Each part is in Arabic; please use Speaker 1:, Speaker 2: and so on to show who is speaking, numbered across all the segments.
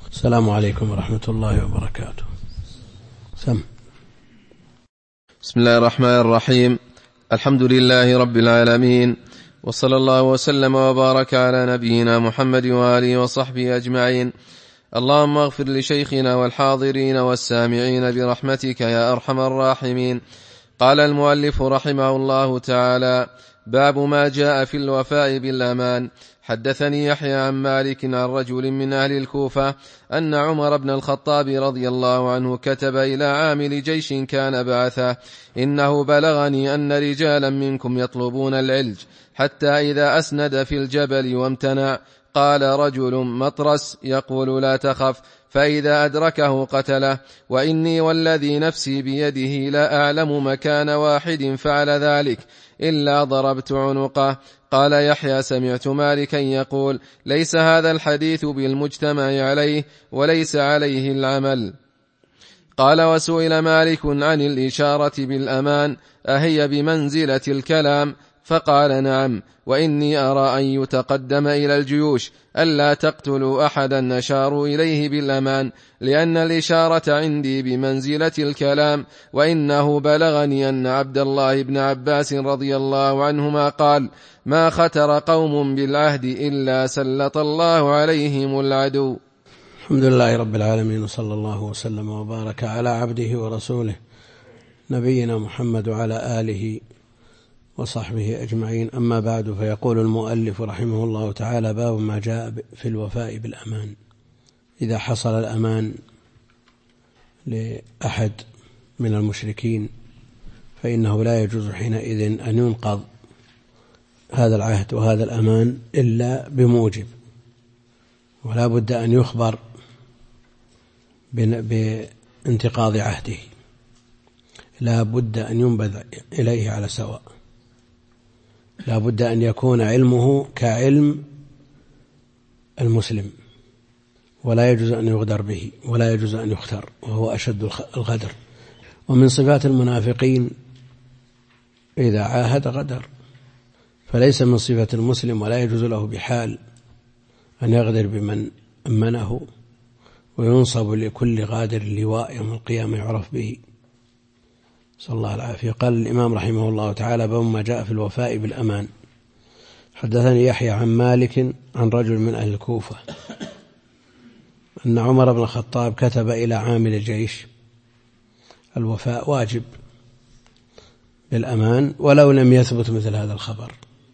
Speaker 1: السلام عليكم ورحمة الله وبركاته.
Speaker 2: بسم الله الرحمن الرحيم. الحمد لله رب العالمين، وصلى الله وسلم وبارك على نبينا محمد وآله وصحبه أجمعين. اللهم اغفر لشيخنا والحاضرين والسامعين برحمتك يا أرحم الراحمين. قال المؤلف رحمه الله تعالى: باب ما جاء في الوفاء بالأمان. حدثني يحيى عن مالك عن رجل من أهل الكوفة أن عمر بن الخطاب رضي الله عنه كتب إلى عامل جيش كان بعثه: إنه بلغني أن رجالا منكم يطلبون العلج، حتى إذا أسند في الجبل وامتنع قال رجل مطرس يقول: لا تخف، فإذا أدركه قتله، وإني والذي نفسي بيده لا أعلم مكان واحد فعل ذلك إلا ضربت عنقه. قال يحيى: سمعت مالكا يقول: ليس هذا الحديث بالمجتمع عليه، وليس عليه العمل. قال: وسئل مالك عن الإشارة بالأمان أهي بمنزلة الكلام؟ فقال: نعم، وإني أرى أن يتقدم إلى الجيوش ألا تقتلوا أحدا أشاروا إليه بالأمان، لأن الإشارة عندي بمنزلة الكلام. وإنه بلغني أن عبد الله بن عباس رضي الله عنهما قال: ما ختر قوم بالعهد إلا سلط الله عليهم العدو.
Speaker 1: الحمد لله رب العالمين، وصلى الله وسلم وبارك على عبده ورسوله نبينا محمد وعلى آله وصحبه أجمعين. أما بعد، فيقول المؤلف رحمه الله تعالى: باب ما جاء في الوفاء بالأمان. إذا حصل الأمان لأحد من المشركين فإنه لا يجوز حينئذ أن ينقض هذا العهد وهذا الأمان إلا بموجب، ولا بد أن يخبر بانتقاض عهده، لا بد أن ينبذ إليه على سواء، لا بد أن يكون علمه كعلم المسلم، ولا يجوز أن يغدر به، ولا يجوز أن يختار، وهو أشد الغدر. ومن صفات المنافقين إذا عاهد غدر، فليس من صفة المسلم، ولا يجوز له بحال أن يغدر بمن أمنه، وينصب لكل غادر لواء يوم القيامة يعرف به، صلى الله العافية. قال الإمام رحمه الله تعالى: باب ما جاء في الوفاء بالأمان. حدثني يحيى عن مالك عن رجل من أهل الكوفة أن عمر بن الخطاب كتب إلى عامل الجيش. الوفاء واجب بالأمان ولو لم يثبت مثل هذا الخبر.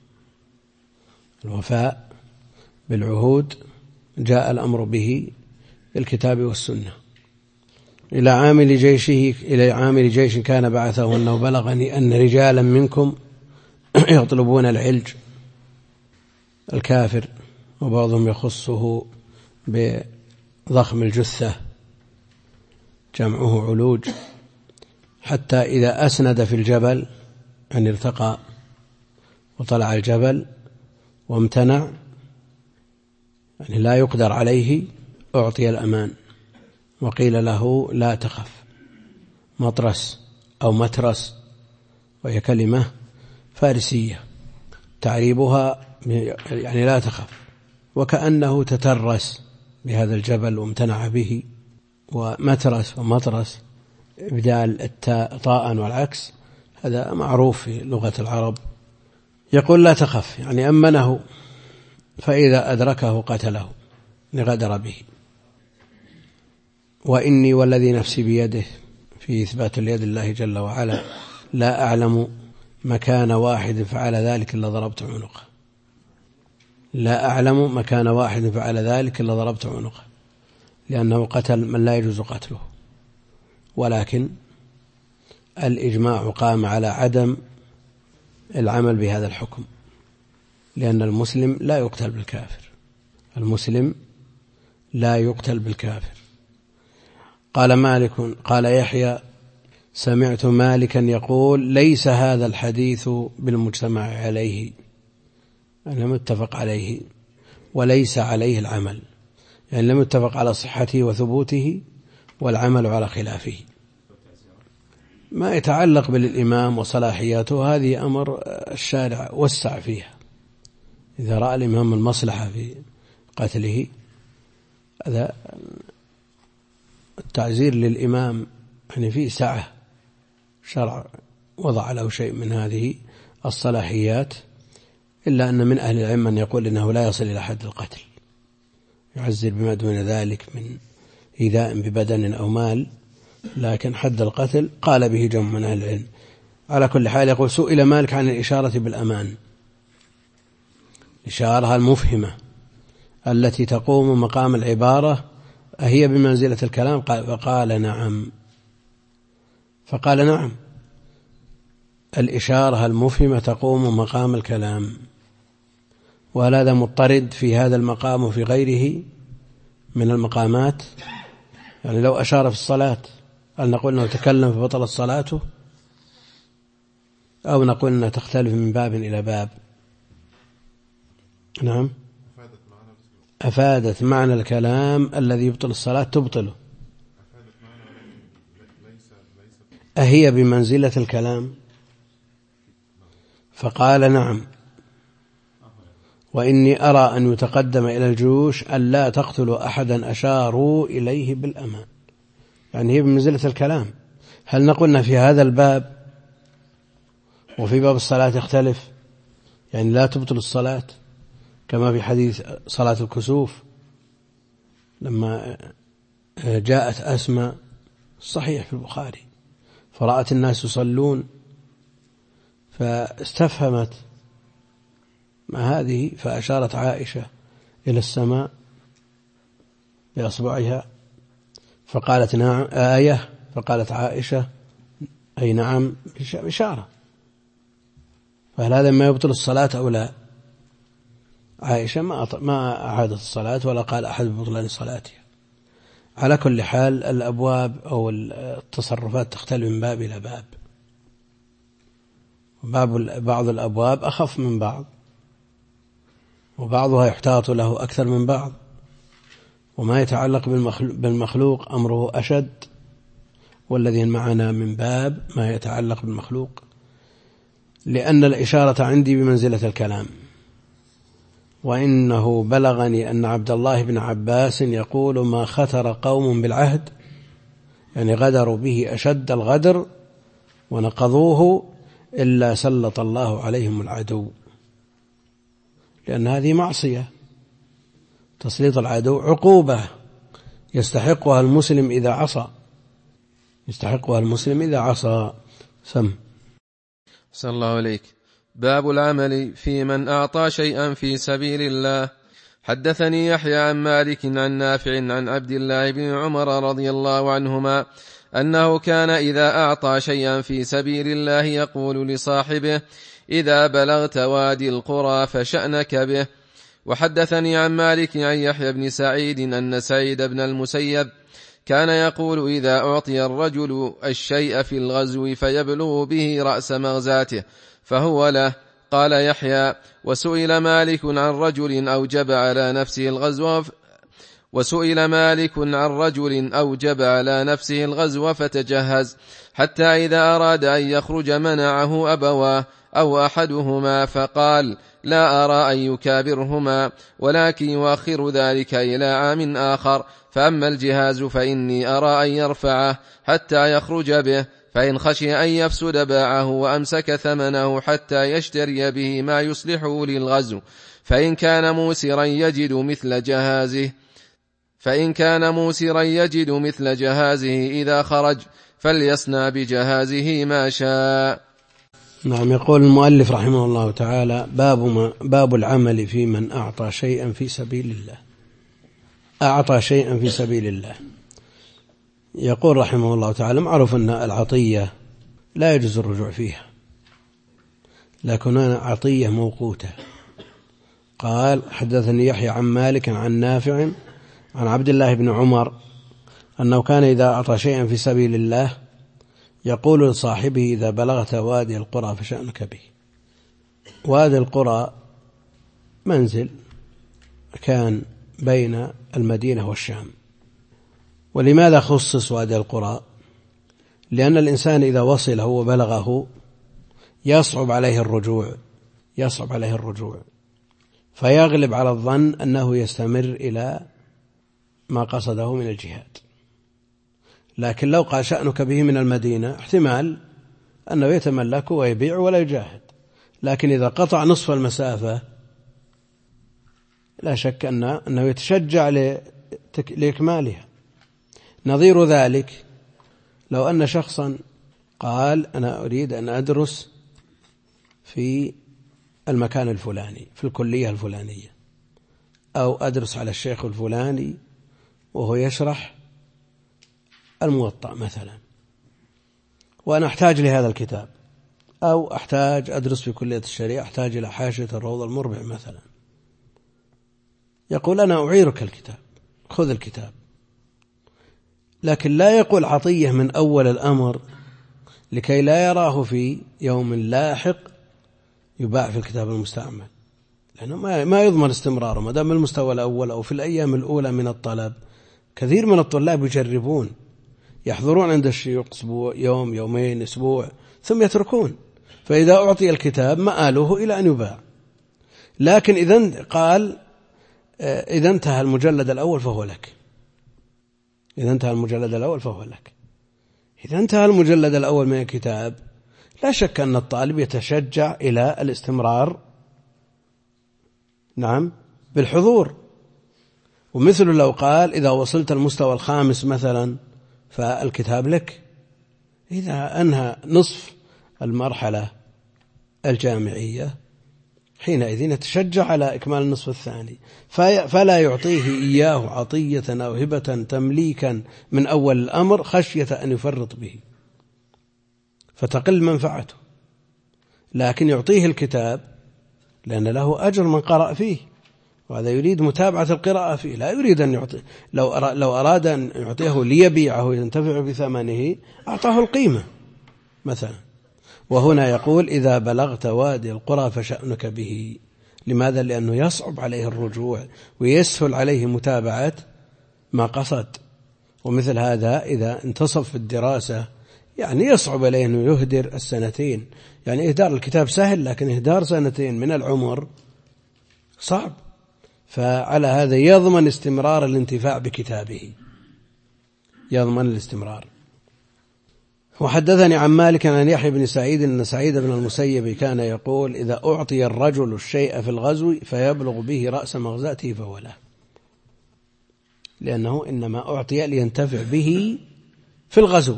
Speaker 1: الوفاء بالعهود جاء الأمر به بالكتاب والسنة. إلى عامل جيش كان بعثه أنه بلغني أن رجالا منكم يطلبون العلج، الكافر، وبعضهم يخصه بضخم الجثة جمعه علوج، حتى إذا أسند في الجبل أن ارتقى وطلع الجبل وامتنع، يعني لا يقدر عليه، أعطي الأمان وقيل له: لا تخف. مطرس أو مترس، وهي كلمة فارسية تعريبها يعني لا تخف، وكأنه تترس بهذا الجبل وامتنع به. ومترس ومطرس بدال التاء طاء والعكس، هذا معروف في لغة العرب. يقول: لا تخف، يعني أمنه، فإذا أدركه قتله لغدر به. وإني والذي نفسي بيده، في إثبات اليد الله جل وعلا، لا أعلم مكان واحد فعل ذلك إلا ضربت عنقه. لا أعلم مكان واحد فعل ذلك إلا ضربت عنقه، لأنه قتل من لا يجوز قتله. ولكن الإجماع قام على عدم العمل بهذا الحكم، لأن المسلم لا يقتل بالكافر، المسلم لا يقتل بالكافر. قال مالك: قال يحيى: سمعت مالكا يقول: ليس هذا الحديث بالمجتمع عليه، يعني لم يتفق عليه، وليس عليه العمل، يعني لم يتفق على صحته وثبوته، والعمل على خلافه. ما يتعلق بالإمام وصلاحياته هذه أمر الشارع وسع فيها، إذا رأى الإمام المصلحة في قتله هذا التعزير للإمام يعني فيه سعة، شرع وضع له شيء من هذه الصلاحيات، إلا أن من أهل العلم من يقول إنه لا يصل إلى حد القتل، يعزر بما دون ذلك من إيذاء ببدن أو مال، لكن حد القتل قال به جمع من أهل العلم. على كل حال يقول سئل مالك عن الإشارة بالأمان، الإشارة المفهمة التي تقوم مقام العبارة أهي بمنزلة الكلام؟ فقال نعم، الإشارة المفهمة تقوم مقام الكلام، وهل هذا مضطرد في هذا المقام وفي غيره من المقامات؟ يعني لو أشار في الصلاة هل نقول أنه تكلم فبطلت صلاته، أو نقول أنها تختلف من باب إلى باب؟ نعم، أفادت معنى الكلام الذي يبطل الصلاة تبطله، أهي بمنزلة الكلام؟ فقال نعم، وإني أرى أن يتقدم إلى الجيوش أن لا تقتلوا أحدا أشاروا إليه بالأمان، يعني هي بمنزلة الكلام. هل نقولنا في هذا الباب وفي باب الصلاة يختلف، يعني لا تبطل الصلاة كما في حديث صلاة الكسوف لما جاءت أسماء صحيح في البخاري فرأت الناس يصلون فاستفهمت ما هذه، فأشارت عائشة إلى السماء بأصبعها فقالت نعم آية، فقالت عائشة أي نعم بإشارة، فهل هذا ما يبطل الصلاة أو لا؟ عائشة ما أعادت الصلاة ولا قال أحد ببطلان صلاتها. على كل حال الأبواب أو التصرفات تختلف من باب إلى باب، بعض الأبواب أخف من بعض، وبعضها يحتاط له أكثر من بعض، وما يتعلق بالمخلوق أمره أشد، والذي معنا من باب ما يتعلق بالمخلوق، لأن الإشارة عندي بمنزلة الكلام. وإنه بلغني أن عبد الله بن عباس يقول ما ختر قوم بالعهد، يعني غدروا به أشد الغدر ونقضوه إلا سلط الله عليهم العدو، لأن هذه معصية، تسليط العدو عقوبة يستحقها المسلم إذا عصى، سم.
Speaker 2: صلى الله عليك. باب العمل في من أعطى شيئا في سبيل الله. حدثني يحيى عن مالك عن نافع عن عبد الله بن عمر رضي الله عنهما أنه كان إذا أعطى شيئا في سبيل الله يقول لصاحبه إذا بلغت وادي القرى فشأنك به. وحدثني عن مالك عن يحيى بن سعيد أن سعيد بن المسيب كان يقول إذا أعطي الرجل الشيء في الغزو فيبلغ به رأس مغزاته فهو له. قال يحيى وسئل مالك عن رجل أوجب على نفسه الغزو فتجهز حتى إذا أراد أن يخرج منعه أبواه أو أحدهما فقال لا أرى أن يكابرهما ولكن يؤخر ذلك إلى عام آخر، فأما الجهاز فإني أرى أن يرفعه حتى يخرج به، فإن خشي أن يفسد باعه وأمسك ثمنه حتى يشتري به ما يصلحه للغزو، فإن كان موسرا يجد مثل جهازه إذا خرج فليصنع بجهازه ما شاء.
Speaker 1: نعم. يقول المؤلف رحمه الله تعالى باب العمل في من أعطى شيئا في سبيل الله. يقول رحمه الله تعالى معروف أن العطية لا يجوز الرجوع فيها، لكن عطية موقوتة. قال حدثني يحيى عن مالك عن نافع عن عبد الله بن عمر أنه كان إذا أعطى شيئا في سبيل الله يقول لصاحبه إذا بلغت وادي القرى فشأنك به. وادي القرى منزل كان بين المدينة والشام. ولماذا خصص وادي القرى؟ لأن الإنسان إذا وصله وبلغه يصعب عليه الرجوع فيغلب على الظن أنه يستمر إلى ما قصده من الجهاد. لكن لو قال شأنك به من المدينة احتمال أنه يتملك ويبيع ولا يجاهد. لكن إذا قطع نصف المسافة لا شك أنه يتشجع لإكمالها. نظير ذلك لو أن شخصا قال أنا أريد أن أدرس في المكان الفلاني في الكلية الفلانية، أو أدرس على الشيخ الفلاني وهو يشرح الموطأ مثلا، وأنا أحتاج لهذا الكتاب، أو أحتاج أدرس في كلية الشريعة أحتاج إلى حاشية الروض المربع مثلا. يقول أنا أعيرك الكتاب، خذ الكتاب، لكن لا يقول عطية من أول الأمر لكي لا يراه في يوم لاحق يباع في الكتاب المستعمل، لأنه ما يضمن استمراره ما دام المستوى الأول أو في الأيام الأولى من الطلب. كثير من الطلاب يجربون، يحضرون عند الشيوخ أسبوع، يوم، يومين، أسبوع، ثم يتركون. فإذا أعطي الكتاب مآله إلى أن يباع. لكن إذا قال إذا انتهى المجلد الأول فهو لك، إذا انتهى المجلد الأول فهو لك. إذا انتهى المجلد الأول من الكتاب لا شك أن الطالب يتشجع إلى الاستمرار، نعم، بالحضور. ومثل لو قال إذا وصلت المستوى الخامس مثلا فالكتاب لك، إذا أنهى نصف المرحلة الجامعية حينئذ يتشجع على إكمال النصف الثاني، فلا يعطيه إياه عطية أو هبة تمليكا من أول الأمر خشية أن يفرط به فتقل منفعته، لكن يعطيه الكتاب لأن له أجر من قرأ فيه، وهذا يريد متابعة القراءة فيه، لا يريد أن يعطيه. لو أراد أن يعطيه ليبيعه ينتفع بثمنه أعطاه القيمة مثلا. وهنا يقول إذا بلغت وادي القرى فشأنك به. لماذا؟ لأنه يصعب عليه الرجوع ويسهل عليه متابعة ما قصد. ومثل هذا إذا انتصف في الدراسة يعني يصعب عليه أنه يهدر السنتين. يعني إهدار الكتاب سهل، لكن إهدار سنتين من العمر صعب. فعلى هذا يضمن استمرار الانتفاع بكتابه، يضمن الاستمرار. وحدثني عن مالك عن يحيى بن سعيد أن سعيد بن المسيب كان يقول إذا أعطي الرجل الشيء في الغزو فيبلغ به رأس مغزاته فهو له، لأنه إنما أعطي لينتفع به في الغزو.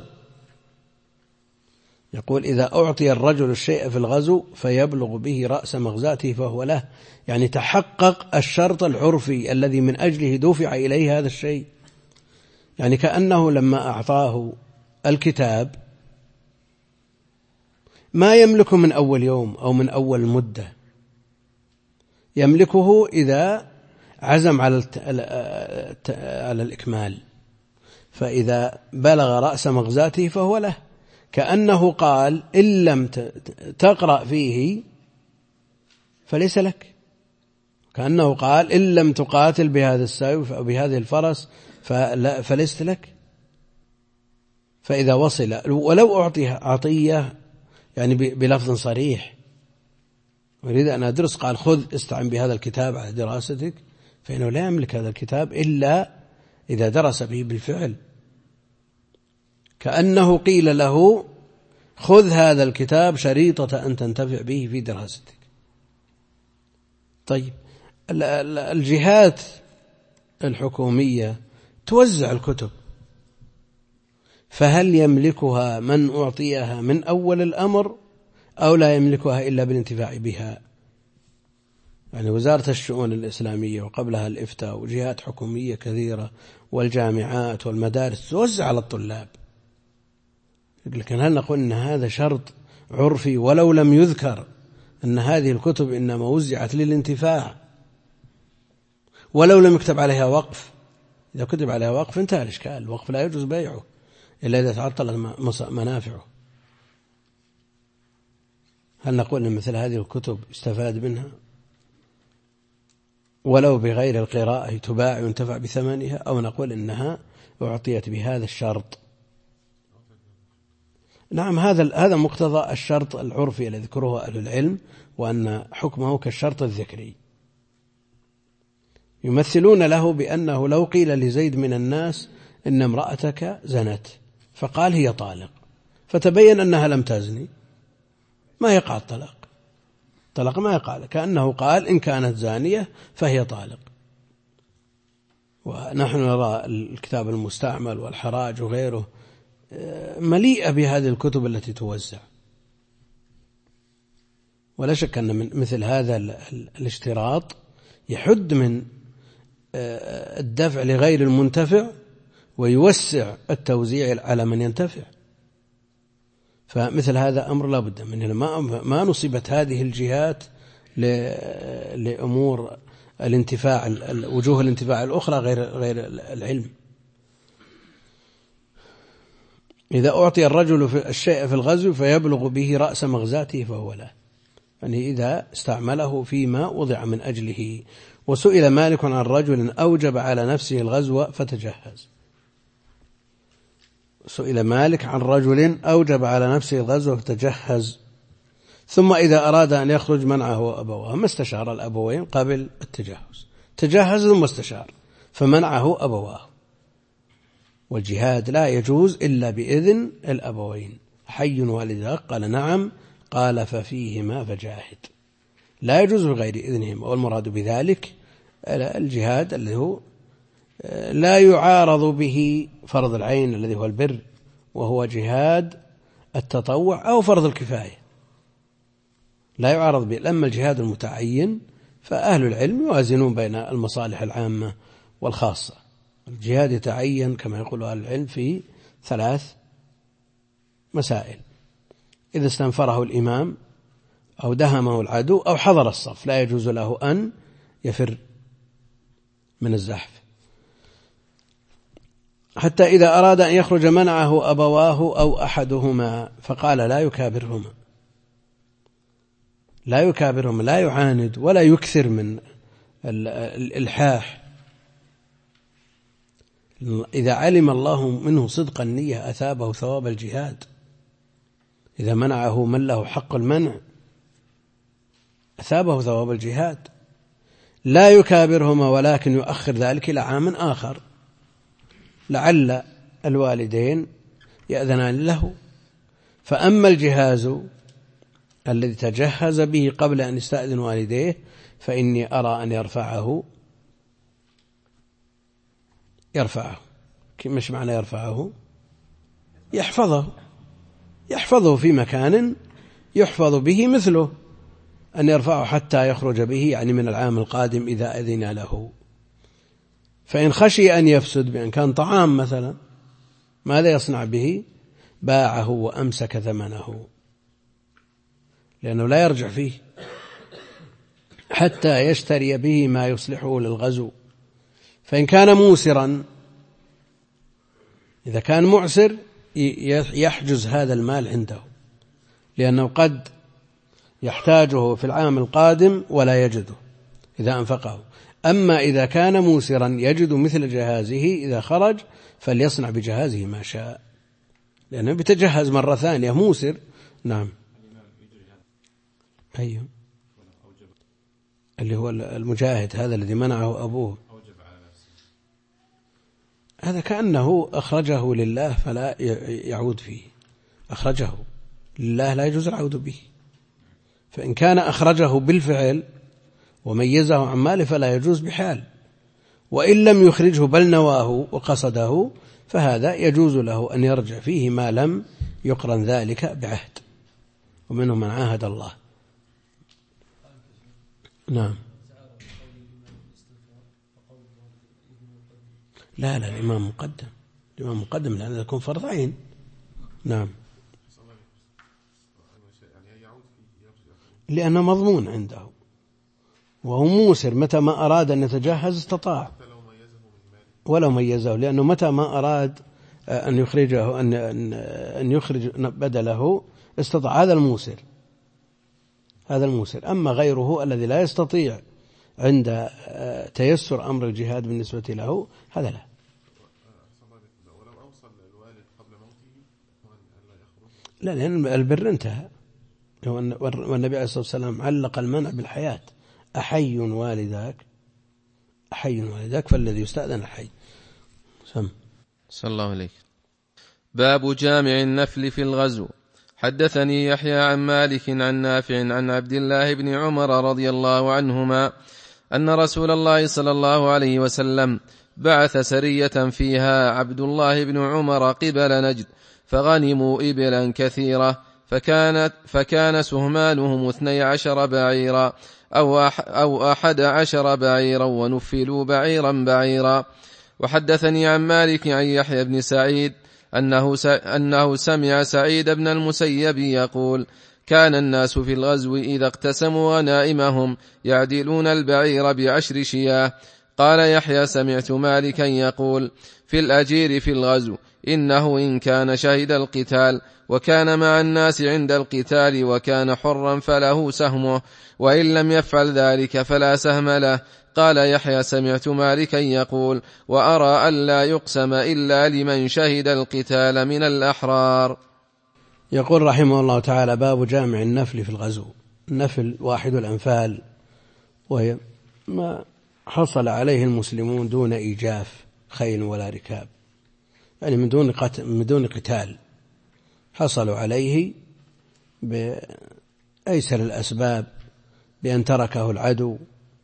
Speaker 1: يقول إذا أعطي الرجل الشيء في الغزو فيبلغ به رأس مغزاته فهو له، يعني تحقق الشرط العرفي الذي من أجله دفع إليه هذا الشيء. يعني كأنه لما أعطاه الكتاب ما يملكه من أول يوم أو من أول مدة، يملكه إذا عزم على الإكمال، فإذا بلغ رأس مغزاته فهو له. كأنه قال إن لم تقرأ فيه فليس لك، كأنه قال إن لم تقاتل بهذا السيف أو بهذه الفرس فليس لك. فإذا وصل ولو أعطي عطية يعني بلفظ صريح أريد أن أدرس، قال خذ استعن بهذا الكتاب على دراستك، فإنه لا يملك هذا الكتاب إلا إذا درس به بالفعل. كأنه قيل له خذ هذا الكتاب شريطة أن تنتفع به في دراستك. طيب الجهات الحكومية توزع الكتب، فهل يملكها من أعطيها من أول الأمر أو لا يملكها إلا بالانتفاع بها؟ يعني وزارة الشؤون الإسلامية وقبلها الإفتاء وجهات حكومية كثيرة والجامعات والمدارس توزع على الطلاب. لكن هل نقول أن هذا شرط عرفي ولو لم يذكر أن هذه الكتب إنما وزعت للانتفاع ولو لم يكتب عليها وقف؟ إذا كتب عليها وقف انتهى الإشكال، الوقف لا يجوز بيعه إلا إذا تعطلت منافعه. هل نقول أن مثل هذه الكتب استفاد منها ولو بغير القراءة تباع وينتفع بثمنها، أو نقول إنها أعطيت بهذا الشرط؟ نعم، هذا مقتضى الشرط العرفي الذي ذكره أهل العلم، وأن حكمه كالشرط الذكري. يمثلون له بأنه لو قيل لزيد من الناس إن امرأتك زنت فقال هي طالق، فتبين أنها لم تزني، ما يقع الطلاق، طلاق ما يقع، كأنه قال إن كانت زانية فهي طالق. ونحن نرى الكتاب المستعمل والحراج وغيره مليئة بهذه الكتب التي توزع، ولا شك أن من مثل هذا الاشتراط يحد من الدفع لغير المنتفع ويوسع التوزيع على من ينتفع. فمثل هذا أمر لا بد منه، ما نصبت هذه الجهات لأمور الانتفاع، وجوه الانتفاع الأخرى غير العلم. إذا أعطي الرجل الشيء في الغزو فيبلغ به رأس مغزاته فهو له، يعني إذا استعمله فيما وضع من أجله. وسئل مالك عن رجل أوجب على نفسه الغزو فتجهز، سئل مالك عن رجل أوجب على نفسه الغزو فتجهز، ثم إذا أراد أن يخرج منعه أبواه، ما استشار الأبوين قبل التجهز، تجهز ثم استشار فمنعه أبواه. والجهاد لا يجوز إلا بإذن الأبوين. حي والداك؟ قال نعم. قال ففيهما فجاهد. لا يجوز بغير إذنهما، والمراد بذلك الجهاد الذي هو لا يعارض به فرض العين الذي هو البر، وهو جهاد التطوع أو فرض الكفاية، لا يعارض به. أما الجهاد المتعين فأهل العلم يوازنون بين المصالح العامة والخاصة. الجهاد يتعين كما يقول أهل العلم في 3 مسائل: إذا استنفره الإمام، أو دهمه العدو، أو حضر الصف، لا يجوز له أن يفر من الزحف. حتى إذا أراد أن يخرج منعه أبواه أو أحدهما، فقال لا يكابرهما، لا يكابرهما، لا يعاند ولا يكثر من الإلحاح. إذا علم الله منه صدق النية أثابه ثواب الجهاد. إذا منعه من له حق المنع أثابه ثواب الجهاد. لا يكابرهما، ولكن يؤخر ذلك إلى عام آخر، لعل الوالدين يأذنان له. فأما الجهاز الذي تجهز به قبل أن يستأذن والديه فإني أرى أن يرفعه. مش معنى يرفعه؟ يحفظه في مكان يحفظ به مثله، أن يرفعه حتى يخرج به، يعني من العام القادم إذا أذن له. فإن خشي أن يفسد بأن كان طعام مثلا، ماذا يصنع به؟ باعه وأمسك ثمنه، لأنه لا يرجع فيه حتى يشتري به ما يصلحه للغزو. فإن كان موسرا، إذا كان معسر يحجز هذا المال عنده، لأنه قد يحتاجه في العام القادم ولا يجده إذا أنفقه. أما إذا كان موسرا يجد مثل جهازه إذا خرج، فليصنع بجهازه ما شاء، لأنه بيتجهز مرة ثانية موسر. نعم. أيوه، اللي هو المجاهد هذا الذي منعه أبوه، هذا كأنه أخرجه لله فلا يعود فيه، أخرجه لله لا يجوز العود به. فإن كان أخرجه بالفعل وميزه عن ماله فلا يجوز بحال، وإن لم يخرجه بل نواه وقصده فهذا يجوز له أن يرجع فيه ما لم يقرن ذلك بعهد، ومنهم من عاهد الله. نعم. لا الإمام مقدم لأنه يكون فرض عين. نعم، لأنه مضمون عنده وهو موسر، متى ما أراد أن يتجهز استطاع ولو ميزه، لأنه متى ما أراد أن يخرجه أن يخرج بدله استطاع. هذا الموسر. أما غيره الذي لا يستطيع عند تيسر أمر الجهاد بالنسبة له هذا لا. لا، لأن البر انتهى، والنبي عليه الصلاة والسلام علق المنع بالحياة: أحي والداك فالذي يستأذن الحي.
Speaker 2: صلى الله عليك. باب جامع النفل في الغزو. حدثني يحيى عن مالك عن نافع عن عبد الله بن عمر رضي الله عنهما أن رسول الله صلى الله عليه وسلم بعث سرية فيها عبد الله بن عمر قبل نجد، فغنموا إبلا كثيرة، فكان سهمانهم 12 بعيرا أو 11 بعيرا، ونفلوا بعيرا بعيرا. وحدثني عن مالك عن يحيى بن سعيد أنه سمع سعيد بن المسيب يقول: كان الناس في الغزو إذا اقتسموا غنائمهم يعدلون البعير ب10 شياه. قال يحيى: سمعت مالكا يقول في الأجير في الغزو: إنه إن كان شهد القتال وكان مع الناس عند القتال وكان حرا فله سهمه، وإن لم يفعل ذلك فلا سهم له. قال يحيى: سمعت مالكا يقول: وأرى ألا يقسم إلا لمن شهد القتال من الأحرار.
Speaker 1: يقول رحمه الله تعالى: باب جامع النفل في الغزو. النفل واحد الأنفال، وهي ما حصل عليه المسلمون دون إيجاف خيل ولا ركاب، يعني من دون قتال، حصلوا عليه بأيسر الأسباب، بأن تركه العدو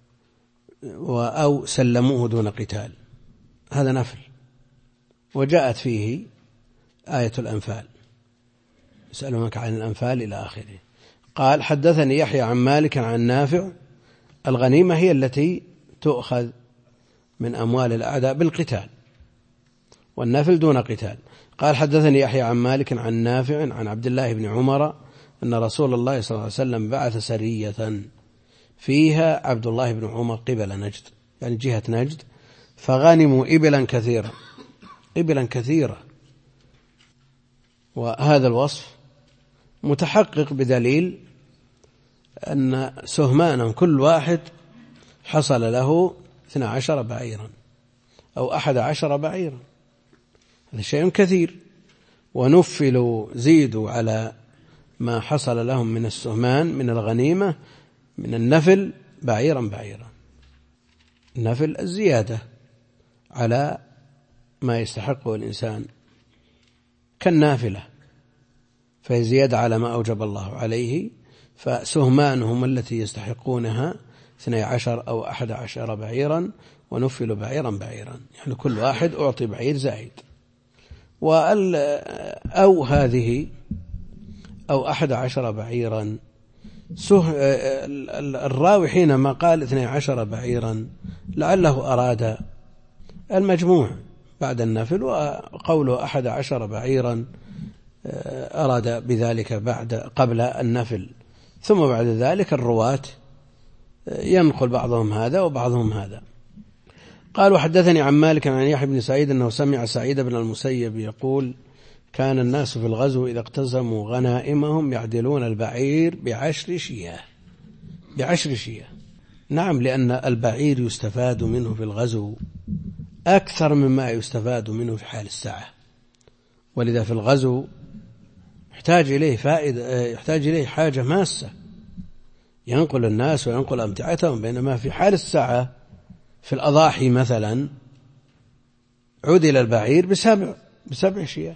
Speaker 1: أو سلموه دون قتال، هذا نفل. وجاءت فيه آية الأنفال، يسألونك عن الأنفال إلى آخره. قال: حدثني يحيى عن مالك عن نافع. الغنيمة هي التي تؤخذ من أموال الأعداء بالقتال، والنفل دون قتال. قال: حدثني يحيى عن مالك عن نافع عن عبد الله بن عمر أن رسول الله صلى الله عليه وسلم بعث سرية فيها عبد الله بن عمر قبل نجد، يعني جهة نجد، فغنموا إبلا كثيرة. وهذا الوصف متحقق بدليل أن سهمانهم كل واحد حصل له 12 بعيرا أو 11 بعيرا، هذا شيء كثير. ونفلوا، زيدوا على ما حصل لهم من السهمان من الغنيمة من النفل بعيرا. النفل الزيادة على ما يستحقه الإنسان كالنافلة، فهي زيادة على ما أوجب الله عليه. فسهمانهم التي يستحقونها 12 أو 11 بعيرا، ونفلوا بعيرا، يعني كل واحد أعطي بعير زائد. أو هذه أو 11 بعيرا، الراوي حينما قال 12 بعيرا لعله أراد المجموع بعد النفل، وقوله 11 بعيرا أراد بذلك قبل النفل. ثم بعد ذلك الرواة ينقل بعضهم هذا وبعضهم هذا. قال: وحدثني عن مالك عن يحيى بن سعيد أنه سمع سعيد بن المسيب يقول: كان الناس في الغزو إذا اقتسموا غنائمهم يعدلون البعير ب10 شياه. نعم، لأن البعير يستفاد منه في الغزو أكثر مما يستفاد منه في حال الساعة، ولذا في الغزو يحتاج إليه حاجة ماسة، ينقل الناس وينقل أمتعتهم. بينما في حال الساعة في الأضاحي مثلا عدل البعير ب7 شياه.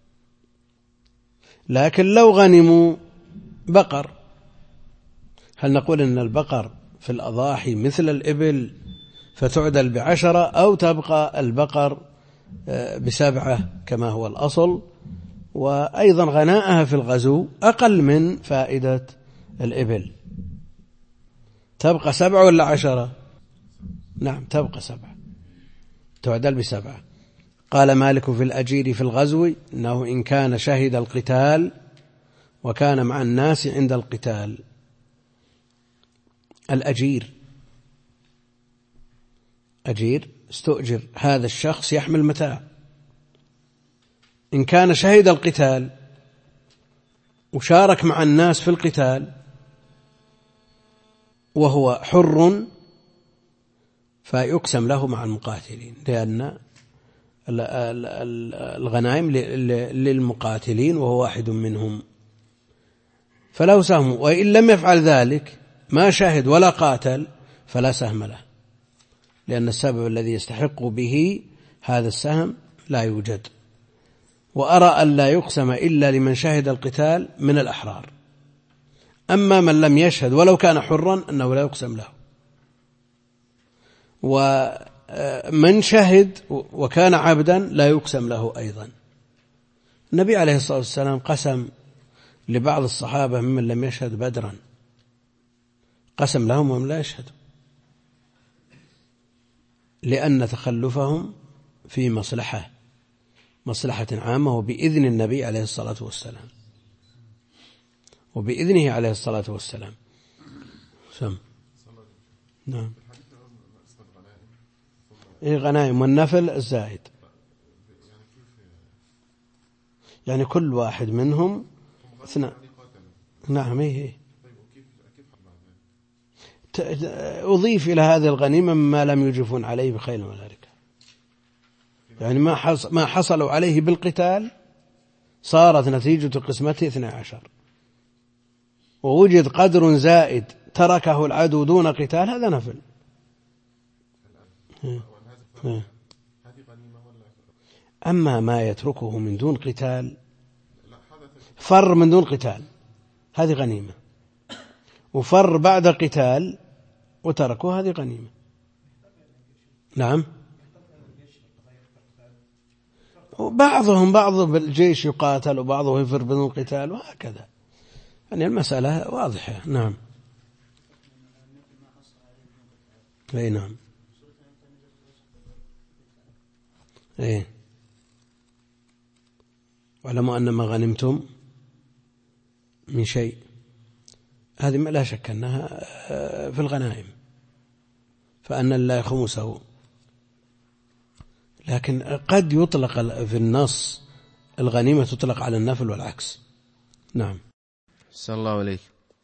Speaker 1: لكن لو غنموا بقر، هل نقول إن البقر في الأضاحي مثل الإبل فتعدل ب10، أو تبقى البقر ب7 كما هو الأصل؟ وأيضا غناءها في الغزو أقل من فائدة الإبل، تبقى 7 ولا 10؟ نعم، تبقى 7، تعدل ب7. قال مالك في الأجير في الغزو: إنه إن كان شهد القتال وكان مع الناس عند القتال. الأجير استؤجر هذا الشخص يحمل متاع، إن كان شهد القتال وشارك مع الناس في القتال وهو حر فيقسم له مع المقاتلين، لأن الغنائم للمقاتلين وهو واحد منهم، فله سهم. وإن لم يفعل ذلك، ما شاهد ولا قاتل، فلا سهم له، لأن السبب الذي يستحق به هذا السهم لا يوجد. وأرى أن لا يقسم إلا لمن شهد القتال من الأحرار. أما من لم يشهد ولو كان حرا أنه لا يقسم له. ومن شهد وكان عبدا لا يقسم له أيضا. النبي عليه الصلاة والسلام قسم لبعض الصحابة ممن لم يشهد بدرا، قسم لهم وهم لا يشهدوا، لأن تخلفهم في مصلحة عامة وبإذن النبي عليه الصلاة والسلام، وبإذنه عليه الصلاة والسلام. نعم. إيه غنائم والنفل الزائد، يعني كل واحد منهم اثنان. نعم. إيه أضيف إلى هذه الغنيمة ما لم يجفون عليه بخيل وذلك، يعني ما حصلوا عليه بالقتال صارت نتيجة قسمته 12، ووجد قدر زائد تركه العدو دون قتال، هذا نفل. أما ما يتركه من دون قتال، فر من دون قتال، هذه غنيمة، وفر بعد قتال وتركه، هذه غنيمة. نعم. بعض بالجيش يقاتل وبعضه يفر بدون قتال وهكذا، يعني المسألة واضحة. نعم. أي نعم. أي. واعلموا أن ما غنمتم من شيء، هذه لا شك أنها في الغنائم، فأن الله خمسه، لكن قد يطلق في النص الغنيمة تطلق على النفل والعكس. نعم.
Speaker 2: صلى الله عليه.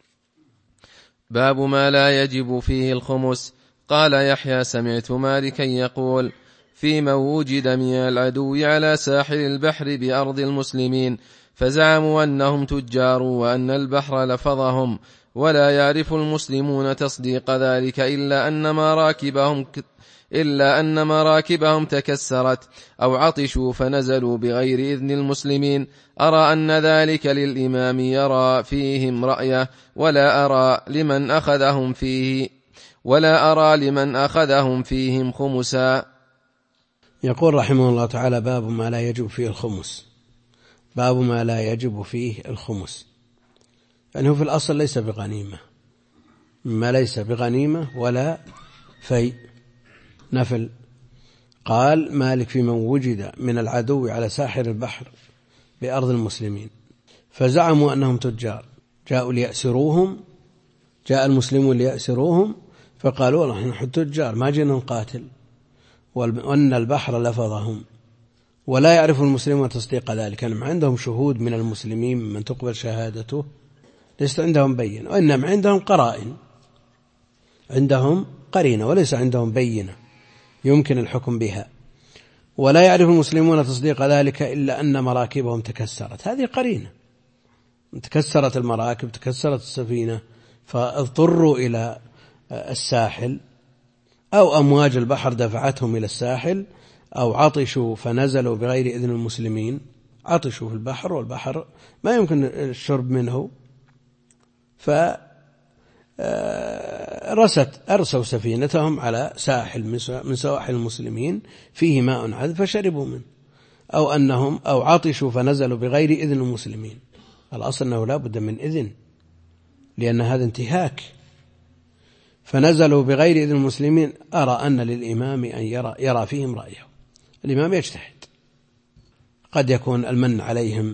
Speaker 2: باب ما لا يجب فيه الخمس. قال يحيى سمعت مالكا يقول في من وجد من العدو على ساحل البحر بأرض المسلمين فزعموا أنهم تجار وأن البحر لفظهم، ولا يعرف المسلمون تصديق ذلك إلا أن مراكبهم تكسرت أو عطشوا فنزلوا بغير إذن المسلمين. أرى أن ذلك للإمام يرى فيهم رأيه، ولا أرى لمن أخذهم فيهم خمسا.
Speaker 1: يقول رحمه الله تعالى: باب ما لا يجب فيه الخمس. باب ما لا يجب فيه الخمس، يعني هو في الأصل ليس بغنيمة، ما ليس بغنيمة ولا في نفل. قال مالك: في من وجد من العدو على ساحل البحر بأرض المسلمين فزعموا أنهم تجار، جاءوا ليأسروهم، جاء المسلمون ليأسروهم، فقالوا والله نحن تجار ما جينا نقاتل، وأن البحر لفظهم، ولا يعرف المسلمون تصديق ذلك. يعني ما عندهم شهود من المسلمين من تقبل شهادته، ليس عندهم بينة، وإنما عندهم قرائن، عندهم قرينة وليس عندهم بينة يمكن الحكم بها. ولا يعرف المسلمون تصديق ذلك إلا أن مراكبهم تكسرت، هذه قرينة، تكسرت المراكب، تكسرت السفينة، فاضطروا إلى الساحل، أو أمواج البحر دفعتهم إلى الساحل، أو عطشوا فنزلوا بغير إذن المسلمين، عطشوا في البحر والبحر ما يمكن الشرب منه، أرسوا سفينتهم على ساحل من سواحل المسلمين فيه ماء عذب فشربوا منه، أو عطشوا فنزلوا بغير إذن المسلمين. الأصل أنه لا بد من إذن، لأن هذا انتهاك، فنزلوا بغير إذن المسلمين. أرى أن للإمام أن يرى فيهم رأيه، الإمام يجتهد، قد يكون المن عليهم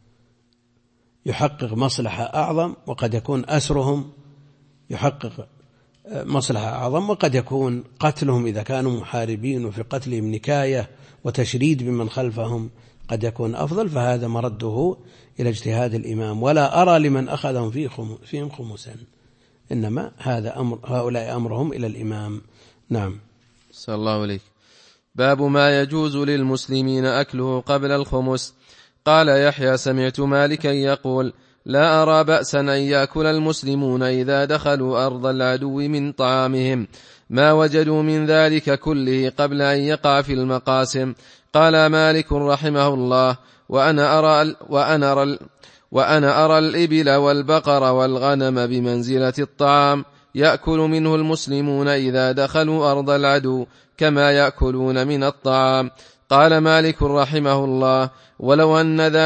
Speaker 1: يحقق مصلحة أعظم، وقد يكون أسرهم يحقق مصلحة أعظم، وقد يكون قتلهم إذا كانوا محاربين وفي قتلهم نكاية وتشريد بمن خلفهم قد يكون أفضل، فهذا مرده إلى اجتهاد الإمام. ولا أرى لمن أخذهم فيهم خمسا، إنما هؤلاء أمرهم إلى الإمام. نعم.
Speaker 2: صلى الله عليه. باب ما يجوز للمسلمين أكله قبل الخمس. قال يحيى سمعت مالكا يقول لا أرى بأسا أن يأكل المسلمون إذا دخلوا أرض العدو من طعامهم ما وجدوا من ذلك كله قبل أن يقع في المقاسم. قال مالك رحمه الله وأنا أرى الإبل والبقر والغنم بمنزلة الطعام يأكل منه المسلمون إذا دخلوا أرض العدو كما يأكلون من الطعام. قال مالك رحمه الله: ولو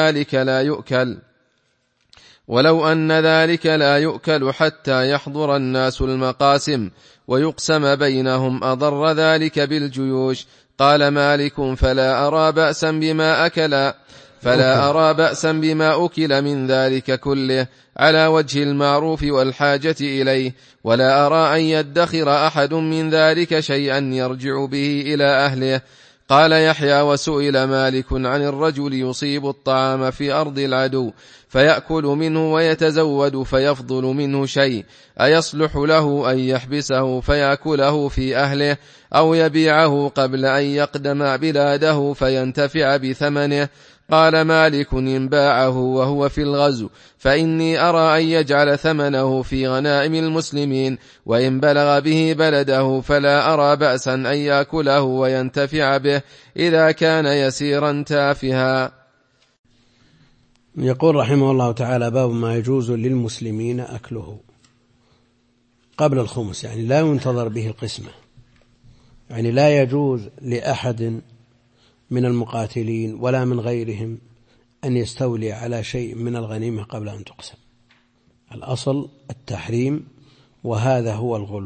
Speaker 2: أن ذلك لا يؤكل حتى يحضر الناس المقاسم ويقسم بينهم أضر ذلك بالجيوش. قال مالك: فلا أرى بأسا بما أكل من ذلك كله على وجه المعروف والحاجة إليه، ولا أرى أن يدخر أحد من ذلك شيئا يرجع به إلى أهله. قال يحيى: وسئل مالك عن الرجل يصيب الطعام في أرض العدو فيأكل منه ويتزود فيفضل منه شيء، أيصلح له أن يحبسه فيأكله في أهله أو يبيعه قبل أن يقدم بلاده فينتفع بثمنه؟ قال مالك: إن باعه وهو في الغزو فإني أرى أن يجعل ثمنه في غنائم المسلمين، وإن بلغ به بلده فلا أرى بأسا أن يأكله وينتفع به إذا كان يسيرا تافها.
Speaker 1: يقول رحمه الله تعالى: باب ما يجوز للمسلمين أكله قبل الخمس، يعني لا ينتظر به القسمة، يعني لا يجوز لأحد من المقاتلين ولا من غيرهم أن يستولي على شيء من الغنيمة قبل أن تقسم. الأصل التحريم، وهذا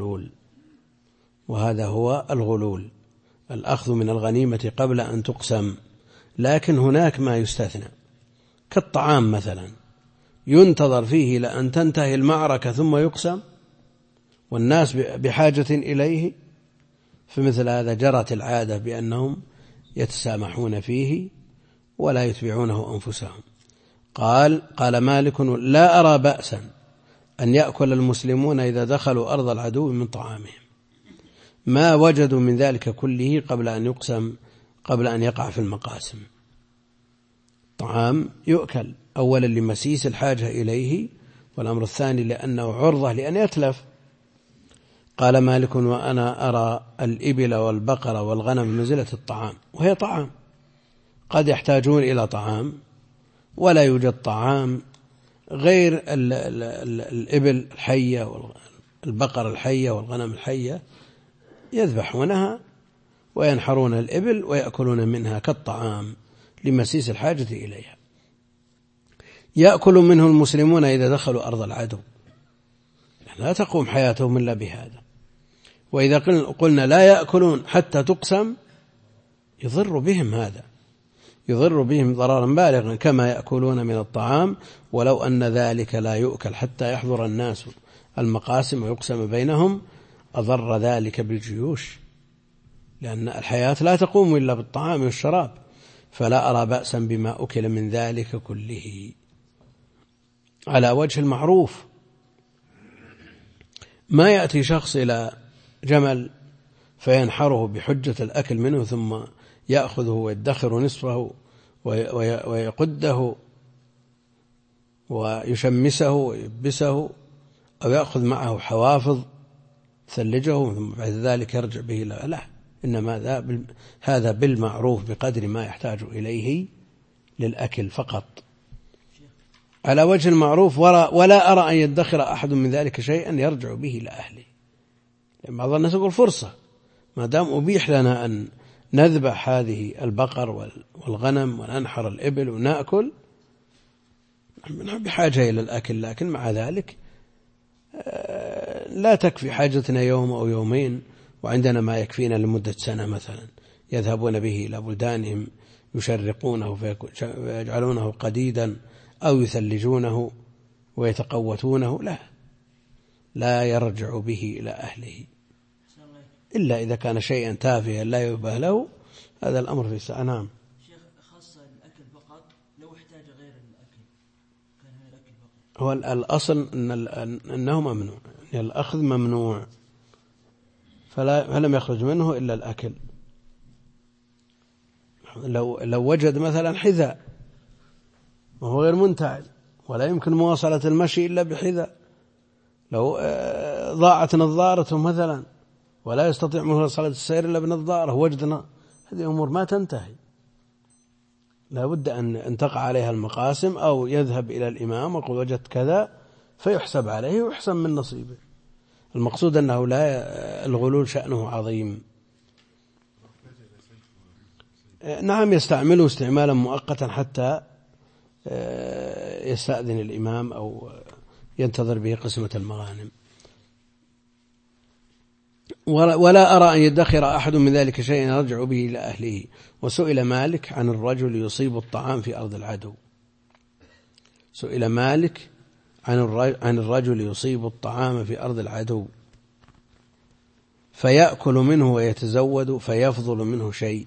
Speaker 1: هو الغلول، الأخذ من الغنيمة قبل أن تقسم. لكن هناك ما يستثنى كالطعام مثلا، ينتظر فيه لأن تنتهي المعركة ثم يقسم والناس بحاجة إليه، فمثل هذا جرت العادة بأنهم يتسامحون فيه ولا يتبعونه أنفسهم. قال مالك: لا أرى بأسا أن يأكل المسلمون إذا دخلوا أرض العدو من طعامهم ما وجدوا من ذلك كله قبل أن يقسم، قبل أن يقع في المقاسم. طعام يؤكل أولا لمسيس الحاجة إليه، والأمر الثاني لأنه عرضة لأن يتلف. قال مالك: وأنا أرى الإبل والبقر والغنم بمنزلة الطعام، وهي طعام، قد يحتاجون إلى طعام ولا يوجد طعام غير الإبل الحية والبقر الحية والغنم الحية، يذبحونها وينحرون الإبل ويأكلون منها كالطعام لمسيس الحاجة إليها. يأكل منه المسلمون إذا دخلوا أرض العدو، لا تقوم حياتهم إلا بهذا. وإذا قلنا لا يأكلون حتى تقسم يضر بهم، هذا يضر بهم ضررا بالغا كما يأكلون من الطعام، ولو أن ذلك لا يؤكل حتى يحضر الناس المقاسم ويقسم بينهم أضر ذلك بالجيوش، لأن الحياة لا تقوم إلا بالطعام والشراب. فلا أرى بأسا بما أكل من ذلك كله على وجه المعروف. ما يأتي شخص إلى جمل فينحره بحجة الأكل منه ثم يأخذه ويدخر نصفه ويقده ويشمسه ويبسه، أو يأخذ معه حوافظ ثلجه ثم بعد ذلك يرجع به. لا، إنما هذا بالمعروف بقدر ما يحتاج إليه للأكل فقط على وجه المعروف، ولا أرى أن يدخر أحد من ذلك شيئا يرجع به إلى أهله. لأن بعض الناس يقول فرصة، ما دام أبيح لنا أن نذبح هذه البقر والغنم وننحر الإبل ونأكل، نحن بحاجة إلى الأكل، لكن مع ذلك لا تكفي حاجتنا يوم أو يومين وعندنا ما يكفينا لمدة سنة مثلا، يذهبون به إلى بلدانهم يشرقونه ويجعلونه قديدا أو يثلجونه ويتقوتونه، لا يرجع به إلى أهله إلا إذا كان شيئا تافها لا يبه له، هذا الأمر في ساعة. نعم
Speaker 3: شيخ، خاصة الأكل فقط لو احتاج غير الأكل كان هذا الأكل فقط.
Speaker 1: هو الأصل أنه ممنوع، يعني الأخذ ممنوع، فلم يخرج منه إلا الأكل. لو وجد مثلا حذاء وهو غير منتعل ولا يمكن مواصلة المشي إلا بحذاء، لو ضاعت نظارته مثلا ولا يستطيع مواصلة السير إلا بنظارة، وجدنا هذه أمور ما تنتهي، لا بد أن تقع عليها المقاسم، أو يذهب إلى الإمام ويقول وجدت كذا فيحسب عليه ويحسب من نصيبه. المقصود أنه لا الغلول شأنه عظيم. نعم يستعمله استعمالا مؤقتا حتى يستأذن الإمام أو ينتظر به قسمة المغانم. ولا أرى أن يدخر أحد من ذلك شيئا يرجع به إلى أهله. وسئل مالك عن الرجل يصيب الطعام في أرض العدو. سئل مالك عن الرجل يصيب الطعام في أرض العدو فيأكل منه ويتزود فيفضل منه شيء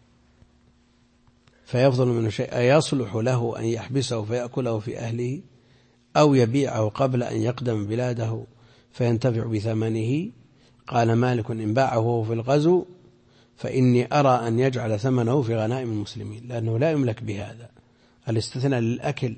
Speaker 1: أيصلح له أن يحبسه فيأكله في أهله أو يبيعه قبل أن يقدم بلاده فينتفع بثمنه؟ قال مالك إن باعه وهو في الغزو فإني أرى أن يجعل ثمنه في غنائم المسلمين، لأنه لا يملك بهذا. الاستثناء للأكل،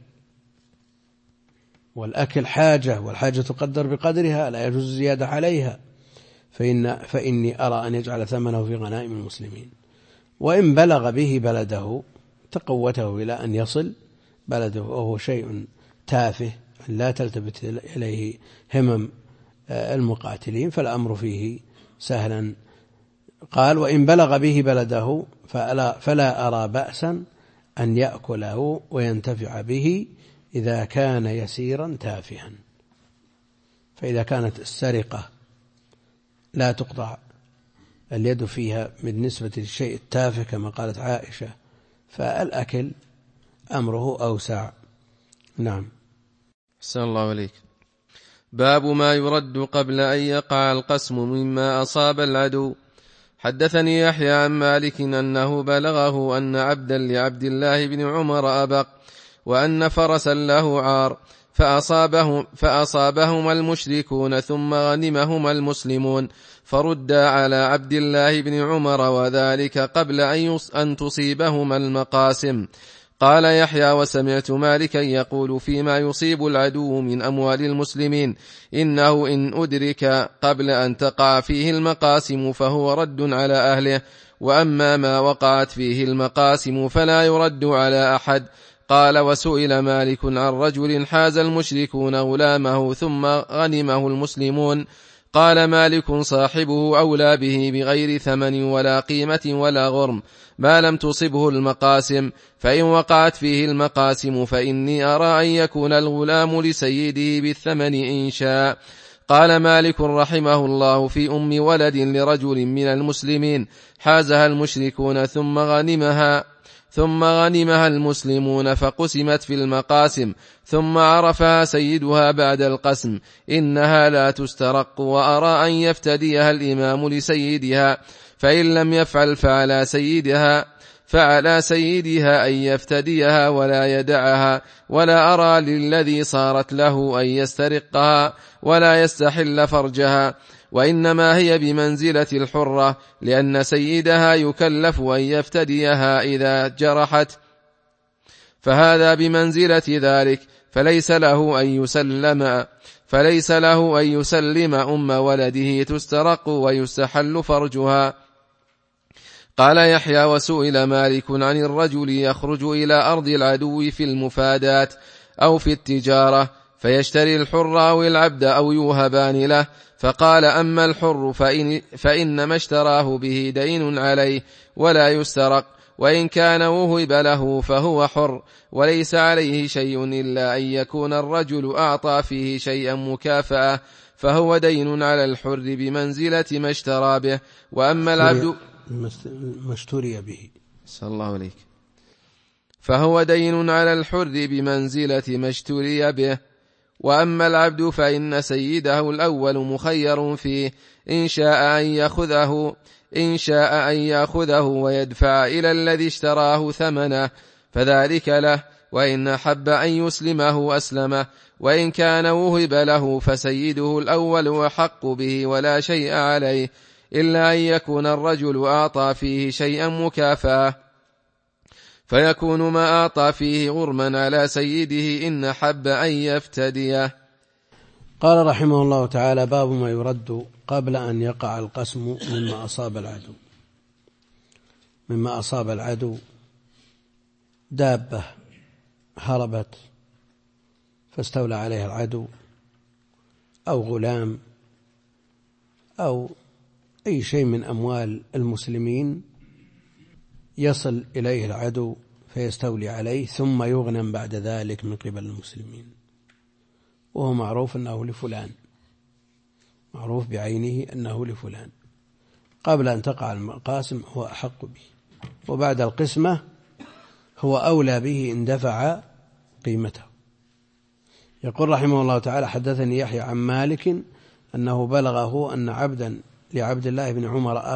Speaker 1: والأكل حاجة، والحاجة تقدر بقدرها لا يجوز الزيادة عليها، فإني أرى أن يجعل ثمنه في غنائم المسلمين. وإن بلغ به بلده تقوته إلى أن يصل بلده وهو شيء تافه لا تلتفت إليه همم المقاتلين فالأمر فيه سهلا. قال وإن بلغ به بلده فلا أرى بأسا أن يأكله وينتفع به إذا كان يسيرا تافها. فإذا كانت السرقة لا تقطع اليد فيها بالنسبة للشيء التافه كما قالت عائشة، فالأكل أمره أوسع. نعم.
Speaker 2: أحسن الله عليك. باب ما يرد قبل أن يقع القسم مما أصاب العدو. حدثني يحيى عن مالك أنه بلغه أن عبدا لعبد الله بن عمر أبق وأن فرسا له عار فأصابهما المشركون ثم غنمهما المسلمون فردا على عبد الله بن عمر وذلك قبل أن تصيبهما المقاسم. قال يحيى وسمعت مالكا يقول فيما يصيب العدو من أموال المسلمين إنه إن أدرك قبل أن تقع فيه المقاسم فهو رد على أهله، وأما ما وقعت فيه المقاسم فلا يرد على أحد. قال وسئل مالك عن رجل حاز المشركون غلامه ثم غنمه المسلمون. قال مالك صاحبه أولى به بغير ثمن ولا قيمة ولا غرم ما لم تصبه المقاسم، فإن وقعت فيه المقاسم فإني أرى أن يكون الغلام لسيده بالثمن إن شاء. قال مالك رحمه الله في أم ولد لرجل من المسلمين حازها المشركون ثم غنمها المسلمون فقسمت في المقاسم ثم عرفها سيدها بعد القسم إنها لا تسترق، وأرى أن يفتديها الإمام لسيدها، فإن لم يفعل فعلى سيدها أن يفتديها ولا يدعها، ولا أرى للذي صارت له أن يسترقها ولا يستحل فرجها، وإنما هي بمنزلة الحرة لأن سيدها يكلف أن يفتديها إذا جرحت، فهذا بمنزلة ذلك، فليس له أن يسلم أم ولده تسترق ويستحل فرجها. قال يحيى وسئل مالك عن الرجل يخرج إلى أرض العدو في المفادات أو في التجارة فيشتري الحر أو العبد أو يوهبان له، فقال أما الحر فإنما اشتراه به دين عليه ولا يسترق، وإن كان وهب له فهو حر وليس عليه شيء إلا أن يكون الرجل أعطى فيه شيئا مكافأة، فهو دين على الحر بمنزلة ما اشترى به. وأما العبد
Speaker 1: ما اشتري به
Speaker 2: صلى الله عليك فهو دين على الحر بمنزلة ما اشتري به. وأما العبد فإن سيده الأول مخير فيه إن شاء أن يأخذه ويدفع إلى الذي اشتراه ثمنه فذلك له، وإن أحب أن يسلمه أسلمه، وإن كان وهب له فسيده الأول أحق به ولا شيء عليه إلا أن يكون الرجل أعطى فيه شيئا مكافأة، فيكون ما أعطى فيه غرما على سيده إن أحب أن يفتديه.
Speaker 1: قال رحمه الله تعالى باب ما يرد قبل أن يقع القسم مما أصاب العدو. دابة هربت فاستولى عليها العدو، أو غلام، أو أي شيء من أموال المسلمين يصل إليه العدو فيستولي عليه ثم يغنم بعد ذلك من قبل المسلمين، وهو معروف أنه لفلان، معروف بعينه أنه لفلان، قبل أن تقع المقاسم هو أحق به، وبعد القسمة هو أولى به إن دفع قيمته. يقول رحمه الله تعالى: حدثني يحيى عن مالك أنه بلغه أن عبدا لعبد الله بن عمر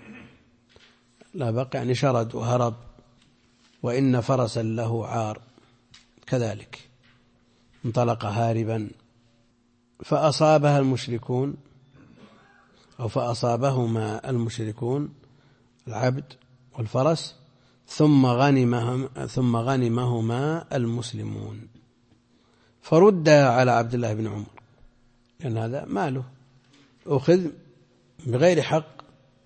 Speaker 1: الأبق يعني شرد وهرب، وإن فرسا له عار كذلك انطلق هاربا، فأصابها المشركون أو فأصابهما المشركون العبد والفرس، ثم غنمهما المسلمون، فرد على عبد الله بن عمر، لأن هذا ماله أخذ بغير حق،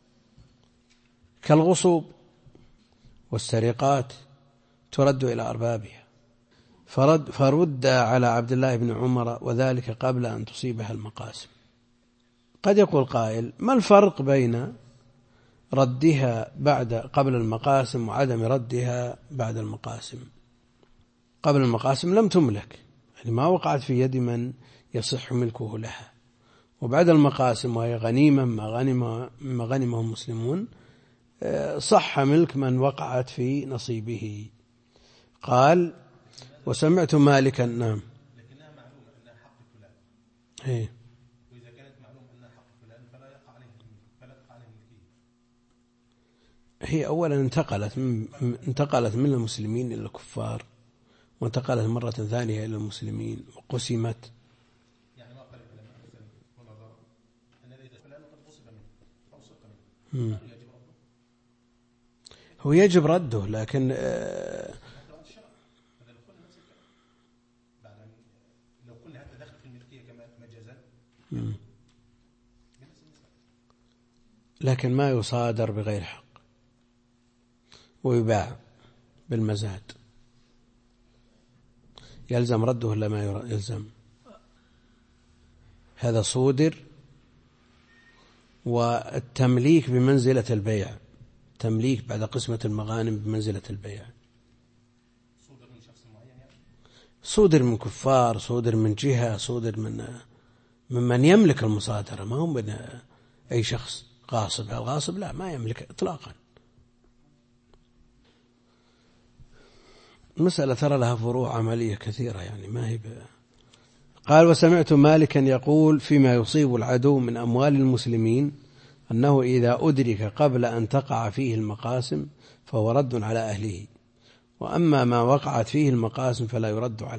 Speaker 1: كالغصوب والسرقات ترد إلى أربابها، فرد على عبد الله بن عمر، وذلك قبل أن تصيبها المقاسم. قد يقول قائل: ما الفرق بين ردها قبل المقاسم وعدم ردها بعد المقاسم؟ قبل المقاسم لم تملك، يعني ما وقعت في يد من يصح ملكه لها، وبعد المقاسم وهي غنيمة ما غنمه المسلمون صح ملك من وقعت في نصيبه. قال: وسمعت مالكا. نعم.
Speaker 4: لكنها معلومة أنها حق فلان.
Speaker 1: إيه.
Speaker 4: وإذا كانت معلومة أنها حق فلان فلا يقع عليه ملكية.
Speaker 1: هي أولا انتقلت من المسلمين إلى الكفار، وانتقلت مرة ثانية إلى المسلمين وقسمت.
Speaker 4: يعني ما قال فلان أحسن ونظر أن إذا فلان قد غصب منه أو سرق منه
Speaker 1: هو يجب رده، لكن
Speaker 4: لو قلنا هذا داخل في الملكية كما مجازا،
Speaker 1: لكن ما يصادر بغير حق ويباع بالمزاد، يلزم رده ولا ما يلزم؟ هذا صودر، والتمليك بمنزلة البيع، تمليك بعد قسمة المغانم بمنزلة البيع.
Speaker 4: صودر من شخص معين يعني؟
Speaker 1: صودر من كفار، صودر من جهة، صودر من يملك المصادرة، ما هم من أي شخص غاصب. الغاصب لا، ما يملك إطلاقا. المسألة ترى لها فروع عملية كثيرة، يعني ما هي قال: وسمعت مالكا يقول فيما يصيب العدو من أموال المسلمين أنه إذا أدرك قبل أن تقع فيه المقاسم فهو رد على أهله، وأما ما وقعت فيه المقاسم فلا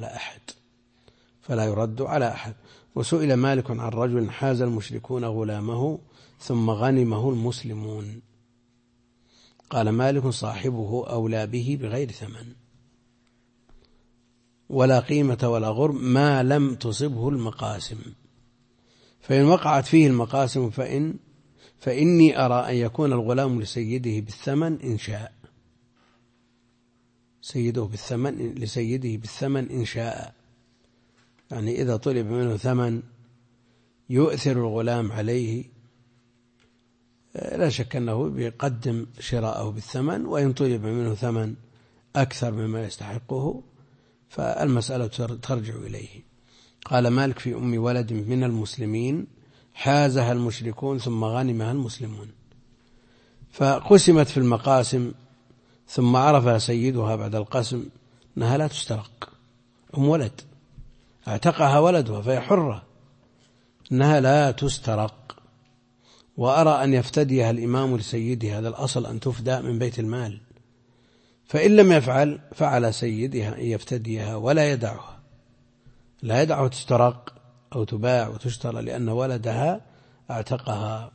Speaker 1: يرد على أحد. وسئل مالك عن رجل حاز المشركون غلامه ثم غنمه المسلمون، قال مالك: صاحبه أولى به بغير ثمن ولا قيمة ولا غرم ما لم تصبه المقاسم، فإن وقعت فيه المقاسم فإني أرى أن يكون الغلام لسيده بالثمن إن شاء، لسيده بالثمن إن شاء، يعني إذا طلب منه ثمن يؤثر الغلام عليه لا شك أنه يقدم شراءه بالثمن، وإن طلب منه ثمن أكثر مما يستحقه فالمسألة ترجع إليه. قال مالك: في أم ولد من المسلمين حازها المشركون ثم غنمها المسلمون، فقسمت في المقاسم، ثم عرف سيدها بعد القسم أنها لا تسترق، أم ولد اعتقها ولدها فهي حرة، أنها لا تسترق، وأرى أن يفتديها الإمام لسيدها، هذا الأصل أن تفدى من بيت المال، فإن لم يفعل فعلى سيدها أن يفتديها ولا يدعها، لا يدعها تسترق أو تباع وتشترى، لأن ولدها اعتقها.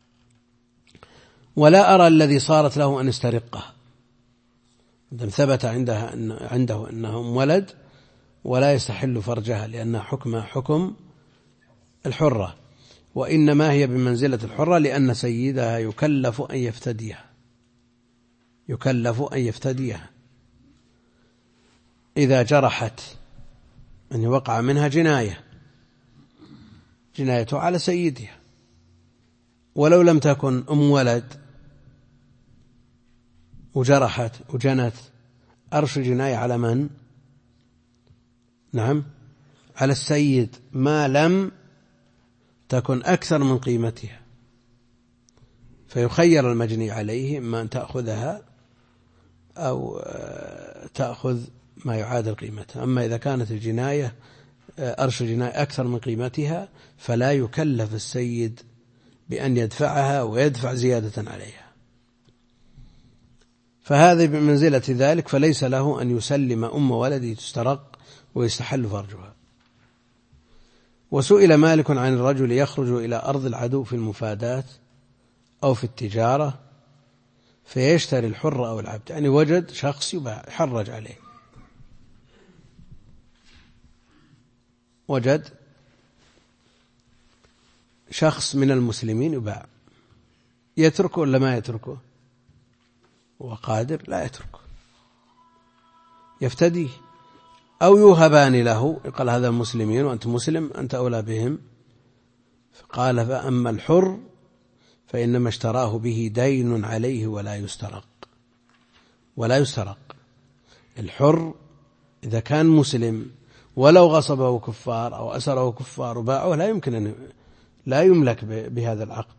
Speaker 1: ولا أرى الذي صارت له أن يسترقها، إذا ثبت عنده أنهم ولد ولا يستحل فرجها، لأن حكمها حكم الحرة، وإنما هي بمنزلة الحرة، لأن سيدها يكلف أن يفتديها، إذا جرحت أن وقع منها جنايته على سيدها، ولو لم تكن ولد وجرحت وجنت، أرش جناية على من؟ نعم، على السيد، ما لم تكن أكثر من قيمتها، فيخير المجني عليه إما أن تأخذها أو تأخذ ما يعادل قيمتها. أما إذا كانت الجناية أرش جناية أكثر من قيمتها فلا يكلف السيد بأن يدفعها ويدفع زيادة عليها، فهذا بمنزلة ذلك، فليس له أن يسلم ولده تسترق ويستحل فرجها. وسئل مالك عن الرجل يخرج إلى أرض العدو في المفادات أو في التجارة فيشتري الحر أو العبد، يعني وجد شخص يحرج عليه، وجد شخص من المسلمين يباع، يتركه ولا ما يتركه؟ هو قادر لا يتركه، يفتديه أو يوهبان له، يقال هذا المسلمين وأنت مسلم أنت أولى بهم. فقال فأما الحر فإنما اشتراه به دين عليه ولا يسترق. الحر إذا كان مسلم ولو غصبه كفار أو أسره كفار وباعه لا يملك بهذا العقد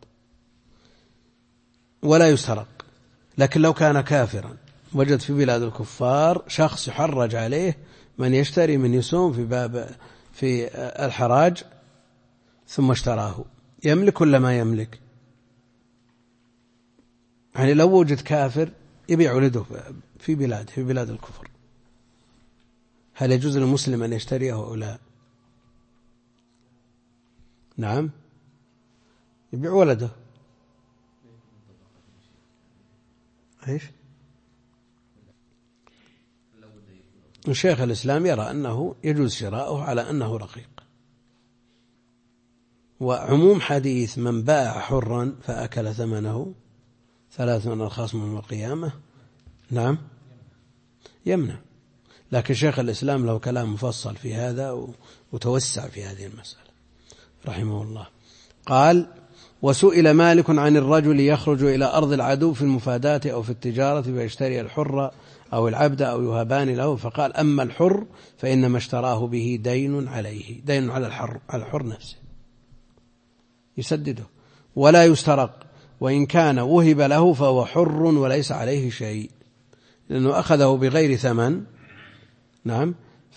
Speaker 1: ولا يسترق. لكن لو كان كافرا وجد في بلاد الكفار شخص يحرج عليه من يشتري من يسوم في الحراج ثم اشتراه، يملك ولا ما يملك؟ يعني لو وجد كافر يبيع ولده في بلاد الكفر، هل يجوز للمسلم أن يشتريه أو لا؟ نعم، يبيع ولده. ايش؟ الشيخ الإسلام يرى أنه يجوز شراؤه على أنه رقيق، وعموم حديث من باع حرا فأكل ثمنه 3 من الخصم يوم القيامة، نعم يمنع. لكن شيخ الإسلام له كلام مفصل في هذا وتوسع في هذه المسألة رحمه الله. قال وسئل مالك عن الرجل يخرج إلى أرض العدو في المفادات أو في التجارة فيشتري الحر أو العبد أو يهبان له، فقال أما الحر فإنما اشتراه به دين عليه، دين على الحر نفسه يسدده ولا يسترق، وإن كان وهب له فهو حر وليس عليه شيء، لأنه أخذه بغير ثمن، نعم،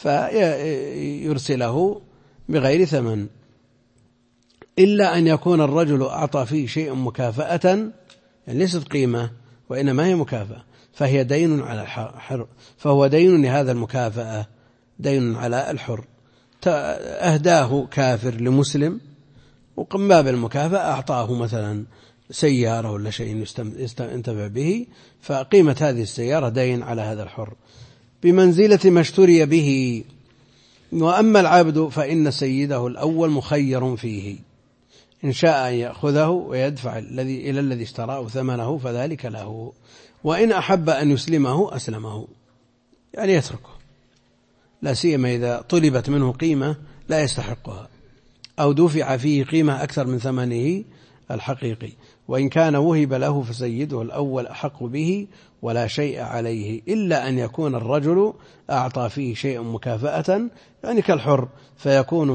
Speaker 1: فيرسله بغير ثمن، إلا أن يكون الرجل أعطى فيه شيء مكافأة، يعني ليست قيمة وإنما هي مكافأة، فهي دين على الحر، فهو دين لهذا المكافأة، دين على الحر، أهداه كافر لمسلم وقم باب المكافأة أعطاه مثلا سيارة ولا شيء ينتفع به، فقيمة هذه السيارة دين على هذا الحر بمنزلة ما اشتري به. وأما العبد فإن سيده الأول مخير فيه، إن شاء أن يأخذه ويدفع إلى الذي اشتراه ثمنه فذلك له، وإن أحب أن يسلمه أسلمه، يعني يتركه، لا سيما إذا طلبت منه قيمة لا يستحقها أو دفع فيه قيمة أكثر من ثمنه الحقيقي. وإن كان وهب له فسيده الأول أحق به ولا شيء عليه، إلا أن يكون الرجل أعطى فيه شيء مكافأة، يعني كالحر، فيكون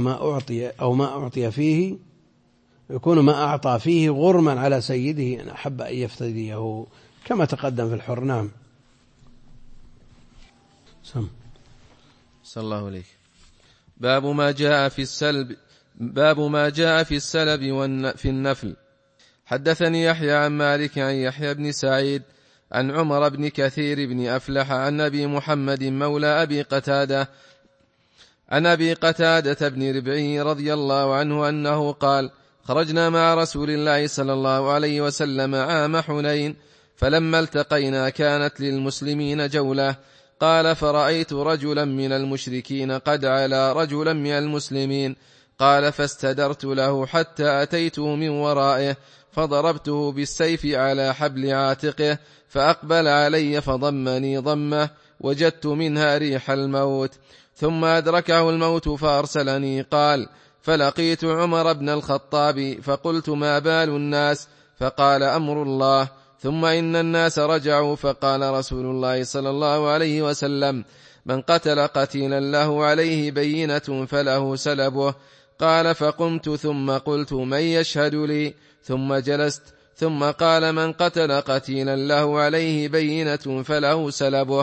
Speaker 1: ما أعطى فيه غرما على سيده إن أحب أن يفتديه، كما تقدم في الحر. نعم.
Speaker 2: صلى الله عليه. باب ما جاء في السلب في النفل. حدثني يحيى عن مالك عن يحيى بن سعيد عن عمر بن كثير بن أفلح عن أبي محمد مولى أبي قتادة عن أبي قتادة بن ربعي رضي الله عنه أنه قال: خرجنا مع رسول الله صلى الله عليه وسلم عام حنين، فلما التقينا كانت للمسلمين جولة. قال: فرأيت رجلا من المشركين قد علا رجلا من المسلمين. قال: فاستدرت له حتى أتيته من ورائه، فضربته بالسيف على حبل عاتقه، فأقبل علي فضمني ضمه، وجدت منها ريح الموت. ثم أدركه الموت فأرسلني. قال: فلقيت عمر بن الخطاب فقلت: ما بال الناس؟ فقال: أمر الله. ثم إن الناس رجعوا، فقال رسول الله صلى الله عليه وسلم: من قتل قتيلا له عليه بينة فله سلبه. قال: فقمت ثم قلت: من يشهد لي؟ ثم جلست. ثم قال: من قتل قتيلا له عليه بينة فله سلبه.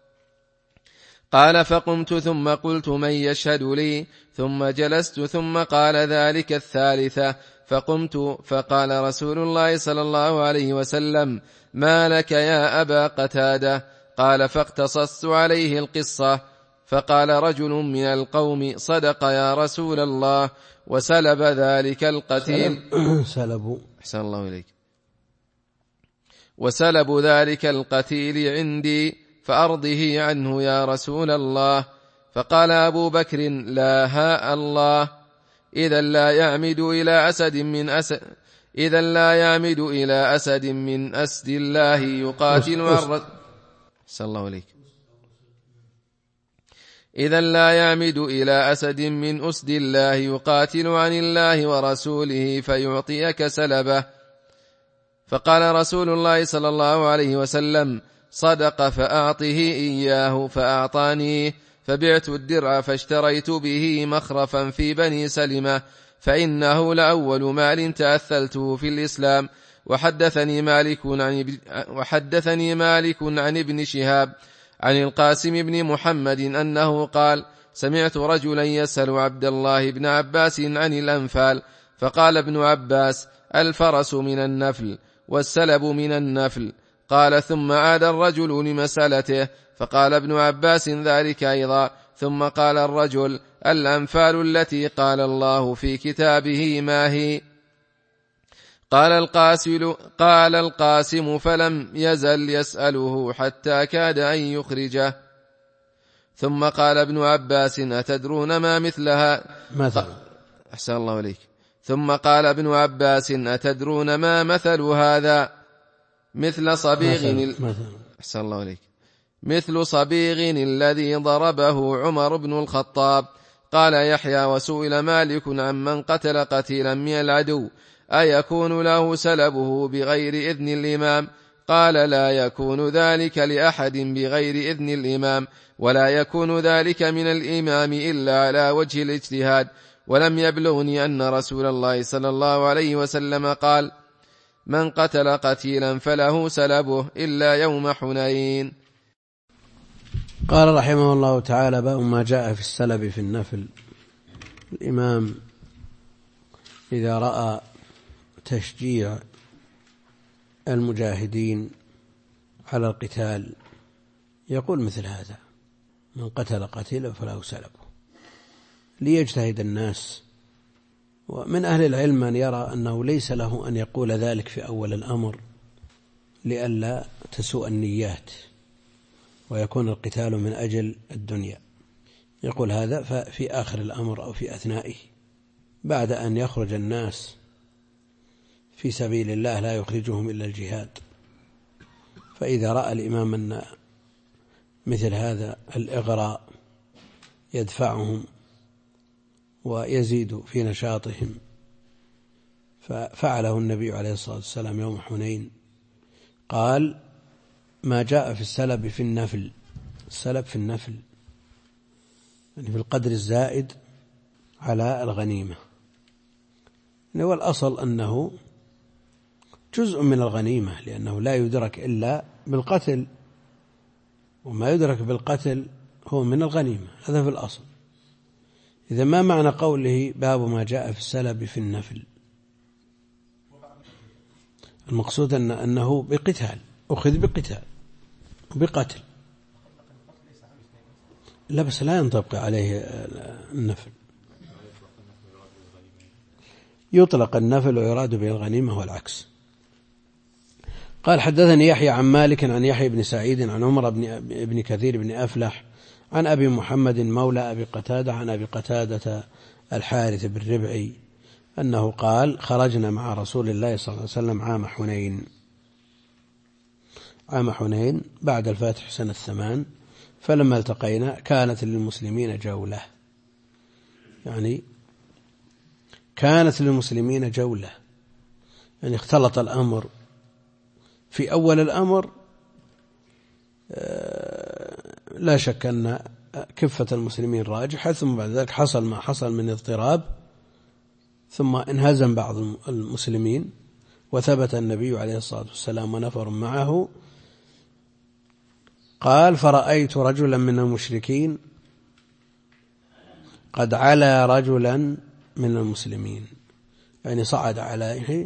Speaker 2: قال: فقمت ثم قلت: من يشهد لي؟ ثم جلست. ثم قال ذلك الثالثة. فقمت. فقال رسول الله صلى الله عليه وسلم: ما لك يا أبا قتادة؟ قال: فاقتصصت عليه القصة. فقال رجل من القوم: صدق يا رسول الله. وسلب ذلك القتيل أحسن الله إليك. وسلب ذلك القتيل عندي فأرضه عنه يا رسول الله. فقال أبو بكر: لا هاء الله، إذا لا يعمد إلى أسد من أسد الله يقاتل عن صلى الله عليك. إذا لا يعمد إلى أسد من أسد الله يقاتل عن الله ورسوله فيعطيك سلبه. فقال رسول الله صلى الله عليه وسلم: صدق، فأعطه إياه. فأعطانيه، فبعت الدرع فاشتريت به مخرفا في بني سلمة، فإنه لأول مال تأثلته في الإسلام. وحدثني مالك عن ابن شهاب عن القاسم بن محمد أنه قال: سمعت رجلا يسأل عبد الله بن عباس عن الأنفال، فقال ابن عباس: الفرس من النفل والسلب من النفل. قال: ثم عاد الرجل لمسألته، فقال ابن عباس ذلك أيضا. ثم قال الرجل: الأنفال التي قال الله في كتابه ما هي؟ قال القاسم: فلم يزل يسأله حتى كاد أن يخرجه. ثم قال ابن عباس: أتدرون ما مثلها؟ أحسن الله عليك. ثم قال ابن عباس: أتدرون ما مثل هذا؟ مثل صبيغ أحسن الله عليك. مثل صبيغ الذي ضربه عمر بن الخطاب. قال يحيى: وسئل مالك عمن قتل قتيلا من العدو أيكون له سلبه بغير إذن الإمام؟ قال: لا يكون ذلك لأحد بغير إذن الإمام، ولا يكون ذلك من الإمام إلا على وجه الاجتهاد. ولم يبلغني أن رسول الله صلى الله عليه وسلم قال: من قتل قتيلا فله سلبه إلا يوم حنين.
Speaker 1: قال رحمه الله تعالى: باب ما جاء في السلب في النفل. الإمام إذا رأى تشجيع المجاهدين على القتال يقول مثل هذا: من قتل قتيلا فله سلبه، ليجتهد الناس. ومن أهل العلم من يرى أنه ليس له أن يقول ذلك في أول الأمر لئلا تسوء النيات ويكون القتال من أجل الدنيا، يقول هذا في آخر الأمر أو في أثنائه، بعد أن يخرج الناس في سبيل الله لا يخرجهم إلا الجهاد. فإذا رأى الإمام أن مثل هذا الإغراء يدفعهم ويزيد في نشاطهم، ففعله النبي عليه الصلاة والسلام يوم حنين. قال: ما جاء في السلب في النفل. السلب في النفل يعني في القدر الزائد على الغنيمة، والأصل أنه جزء من الغنيمة، لأنه لا يدرك إلا بالقتل، وما يدرك بالقتل هو من الغنيمة، هذا في الأصل. إذا ما معنى قوله باب ما جاء في السلب في النفل؟ المقصود أنه بقتال، أخذ بقتال وبقتل، لا بس لا ينطبق عليه النفل، يطلق النفل ويراد به الغنيمة والعكس. قال: حدثني يحيى عن مالك عن يحيى بن سعيد عن عمر بن كثير بن أفلح عن أبي محمد مولى أبي قتادة عن أبي قتادة الحارث بن ربعي أنه قال: خرجنا مع رسول الله صلى الله عليه وسلم عام حنين بعد الفاتح سنة 8 فلما التقينا كانت للمسلمين جولة، يعني كانت للمسلمين جولة، يعني اختلط الأمر. في أول الأمر لا شك أن كفة المسلمين راجحة، ثم بعد ذلك حصل ما حصل من اضطراب، ثم انهزم بعض المسلمين، وثبت النبي عليه الصلاة والسلام ونفر معه. قال: فرأيت رجلا من المشركين قد علا رجلا من المسلمين، يعني صعد عليه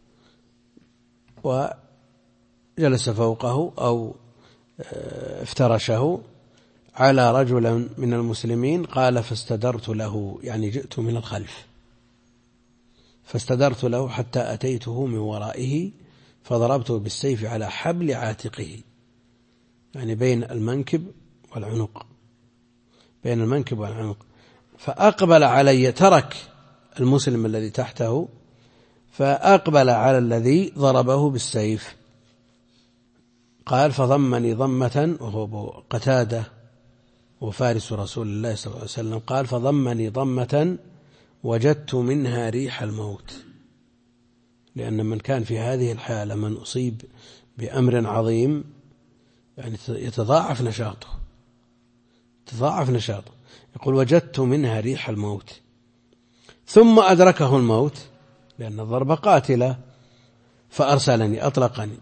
Speaker 1: وجلس فوقه أو افترشه على رجلا من المسلمين. قال: فاستدرت له، يعني جئت من الخلف، فاستدرت له حتى أتيته من ورائه فضربته بالسيف على حبل عاتقه، يعني بين المنكب والعنق، بين المنكب والعنق. فأقبل علي، ترك المسلم الذي تحته فأقبل على الذي ضربه بالسيف. قال: فضمني ضمة، وهو قتادة وفارس رسول الله صلى الله عليه وسلم. قال: فضمني ضمة وجدت منها ريح الموت، لأن من كان في هذه الحالة من أصيب بأمر عظيم يعني يتضاعف نشاطه، تضاعف نشاطه. يقول: وجدت منها ريح الموت، ثم أدركه الموت لأن الضربة قاتلة فأرسلني، أطلقني.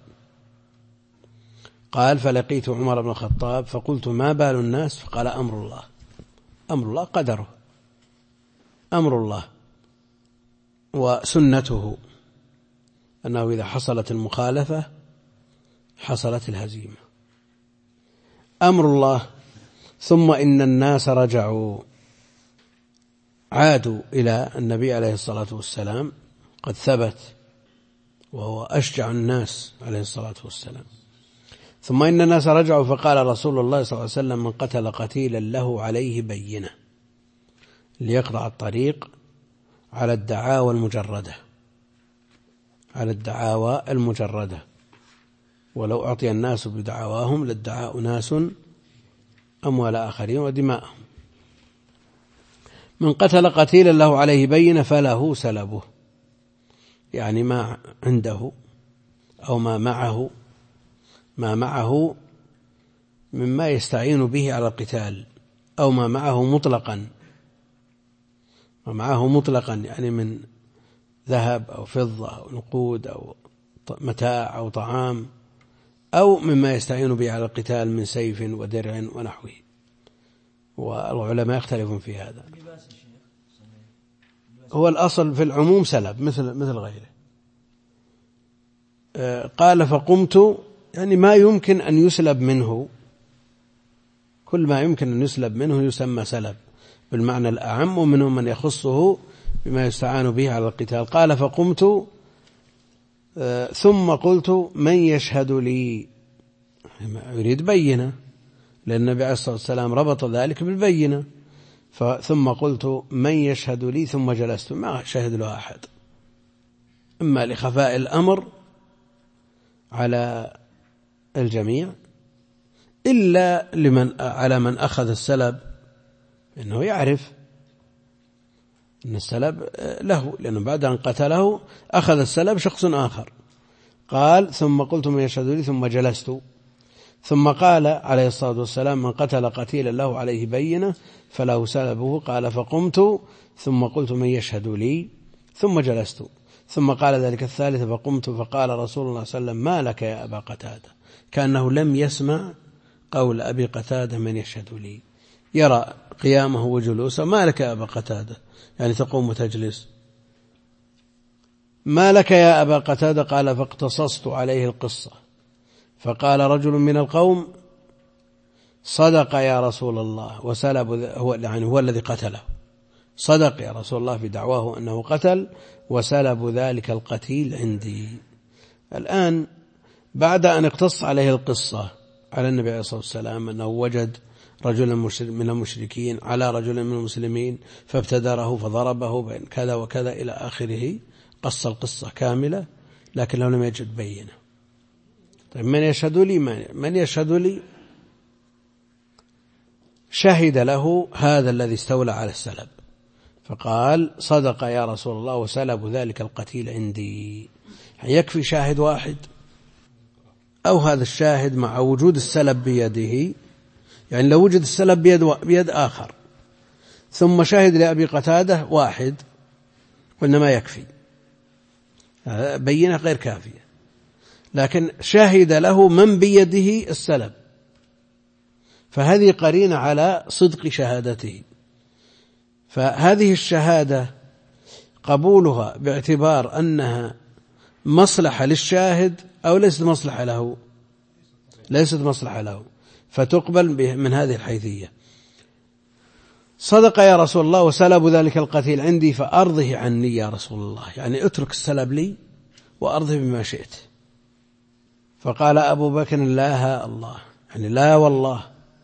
Speaker 1: قال: فلقيت عمر بن الخطاب فقلت: ما بال الناس؟ فقال: أمر الله، أمر الله قدره، أمر الله وسنته، أنه إذا حصلت المخالفة حصلت الهزيمة، أمر الله. ثم إن الناس رجعوا، عادوا إلى النبي عليه الصلاة والسلام، قد ثبت وهو أشجع الناس عليه الصلاة والسلام. ثم إن الناس رجعوا فقال رسول الله صلى الله عليه وسلم: من قتل قتيلا له عليه بينة، ليقطع الطريق على الدعاوى المجردة، على الدعاوى المجردة، ولو أعطي الناس بدعواهم لادعى أناس أموال آخرين ودماءهم. من قتل قتيلا له عليه بينة فله سلبه، يعني ما عنده أو ما معه مما يستعين به على القتال، أو ما معه مطلقا، ما معه مطلقا يعني من ذهب أو فضة أو نقود أو متاع أو طعام، أو مما يستعين به على القتال من سيف ودرع ونحوه. والعلماء يختلفون في هذا. هو الأصل في العموم سلب مثل غيره. قال: فقمت، يعني ما يمكن أن يسلب منه، كل ما يمكن أن يسلب منه يسمى سلب بالمعنى الأعم، ومنهم من يخصه بما يستعان به على القتال. قال: فقمت ثم قلت: من يشهد لي؟ يريد بينة، لأن النبي عليه الصلاة والسلام ربط ذلك بالبينة. ثم قلت: من يشهد لي؟ ثم جلست، ما شهد له أحد، إما لخفاء الأمر على الجميع إلا على من أخذ السلب، إنه يعرف أن السلب له، لأنه بعد أن قتله أخذ السلب شخص آخر. قال: ثم قلت: من يشهد لي؟ ثم جلست. ثم قال عليه الصلاة والسلام: من قتل قتيلا له عليه بينة فله سلبه. قال: فقمت ثم قلت: من يشهد لي؟ ثم جلست. ثم قال ذلك الثالث فقمت، فقال رسول الله صلى الله عليه وسلم: ما لك يا أبا قتادة؟ كأنه لم يسمع قول أبي قتادة: من يشهد لي، يرى قيامه وجلوسه. ما لك يا أبا قتادة، يعني تقوم وتجلس، ما لك يا أبا قتادة؟ قال: فاقتصصت عليه القصة. فقال رجل من القوم: صدق يا رسول الله، وسلب هو الذي قتله، صدق يا رسول الله في دعواه أنه قتل، وسلب ذلك القتيل عندي. الآن بعد أن اقتص عليه القصة على النبي عليه الصلاة والسلام أنه وجد رجلا من المشركين على رجل من المسلمين فابتدره فضربه بين كذا وكذا إلى آخره، قص القصة كاملة، لكنه لم يجد بينة. طيب من يشهد لي؟ من يشهد لي؟ شهد له هذا الذي استولى على السلب فقال صدق يا رسول الله وسلب ذلك القتيل عندي. يكفي شاهد واحد أو هذا الشاهد مع وجود السلب بيده، يعني لو وجد السلب بيد آخر ثم شاهد لأبي قتادة واحد وإنما يكفي، بينة غير كافية، لكن شهد له من بيده السلب، فهذه قرينة على صدق شهادته. فهذه الشهادة قبولها باعتبار أنها مصلحة للشاهد أو ليست مصلحة له، ليست مصلحة له، فتقبل من هذه الحيثية. صدق يا رسول الله وسلب ذلك القتيل عندي فأرضه عني يا رسول الله، يعني اترك السلب لي وأرضه بما شئت. فقال أبو بكر لا الله، يعني لا والله،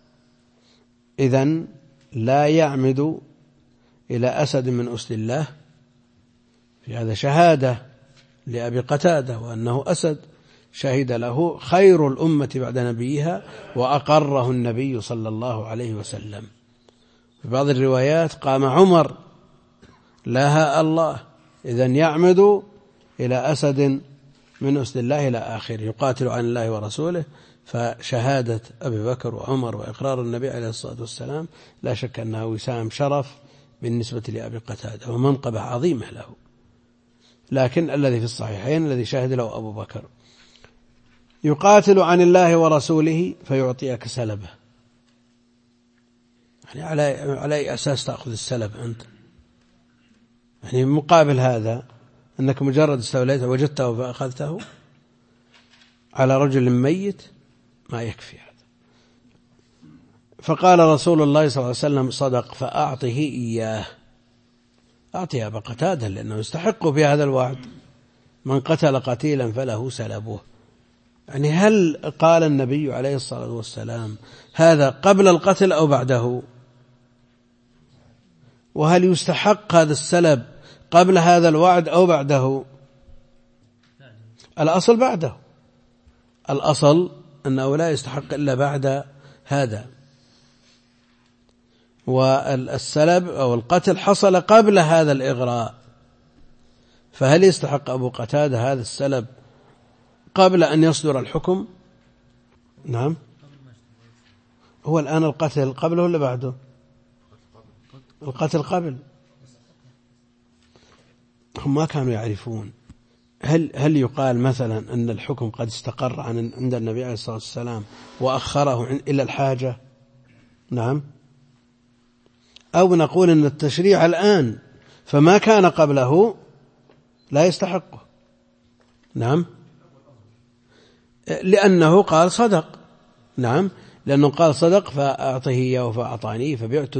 Speaker 1: إذن لا يعمد إلى أسد من أسد الله، في هذا شهادة لأبي قتادة وأنه أسد شهد له خير الأمة بعد نبيها وأقره النبي صلى الله عليه وسلم. في بعض الروايات قام عمر لا الله، إذن يعمد إلى أسد من أسد الله إلى آخر يقاتل عن الله ورسوله. فشهادة أبي بكر وعمر وإقرار النبي عليه الصلاة والسلام لا شك أنها وسام شرف بالنسبة لأبي قتادة ومنقبة عظيمة له، لكن الذي في الصحيحين الذي شاهد له أبو بكر يقاتل عن الله ورسوله فيعطيك سلبه، يعني على أي أساس تأخذ السلب أنت؟ يعني مقابل هذا أنك مجرد استوليت وجدته فأخذته على رجل ميت ما يكفي هذا. فقال رسول الله صلى الله عليه وسلم صدق فأعطه إياه، أعطي أبا قتادة لأنه يستحق في هذا الوعد، من قتل قتيلا فله سلبه. يعني هل قال النبي عليه الصلاة والسلام هذا قبل القتل أو بعده؟ وهل يستحق هذا السلب قبل هذا الوعد أو بعده؟ الأصل بعده، الأصل أنه لا يستحق إلا بعد هذا، والسلب أو القتل حصل قبل هذا الإغراء، فهل يستحق أبو قتادة هذا السلب قبل أن يصدر الحكم؟ نعم. هو الآن القتل قبله ولا بعده؟ القتل قبل. هم ما كانوا يعرفون هل يقال مثلا أن الحكم قد استقر عند النبي عليه الصلاة والسلام وأخره إلى الحاجة؟ نعم. أو نقول أن التشريع الآن فما كان قبله لا يستحقه. نعم، لأنه قال صدق. نعم، لأنه قال صدق فأعطه إياه فأعطاني فبعت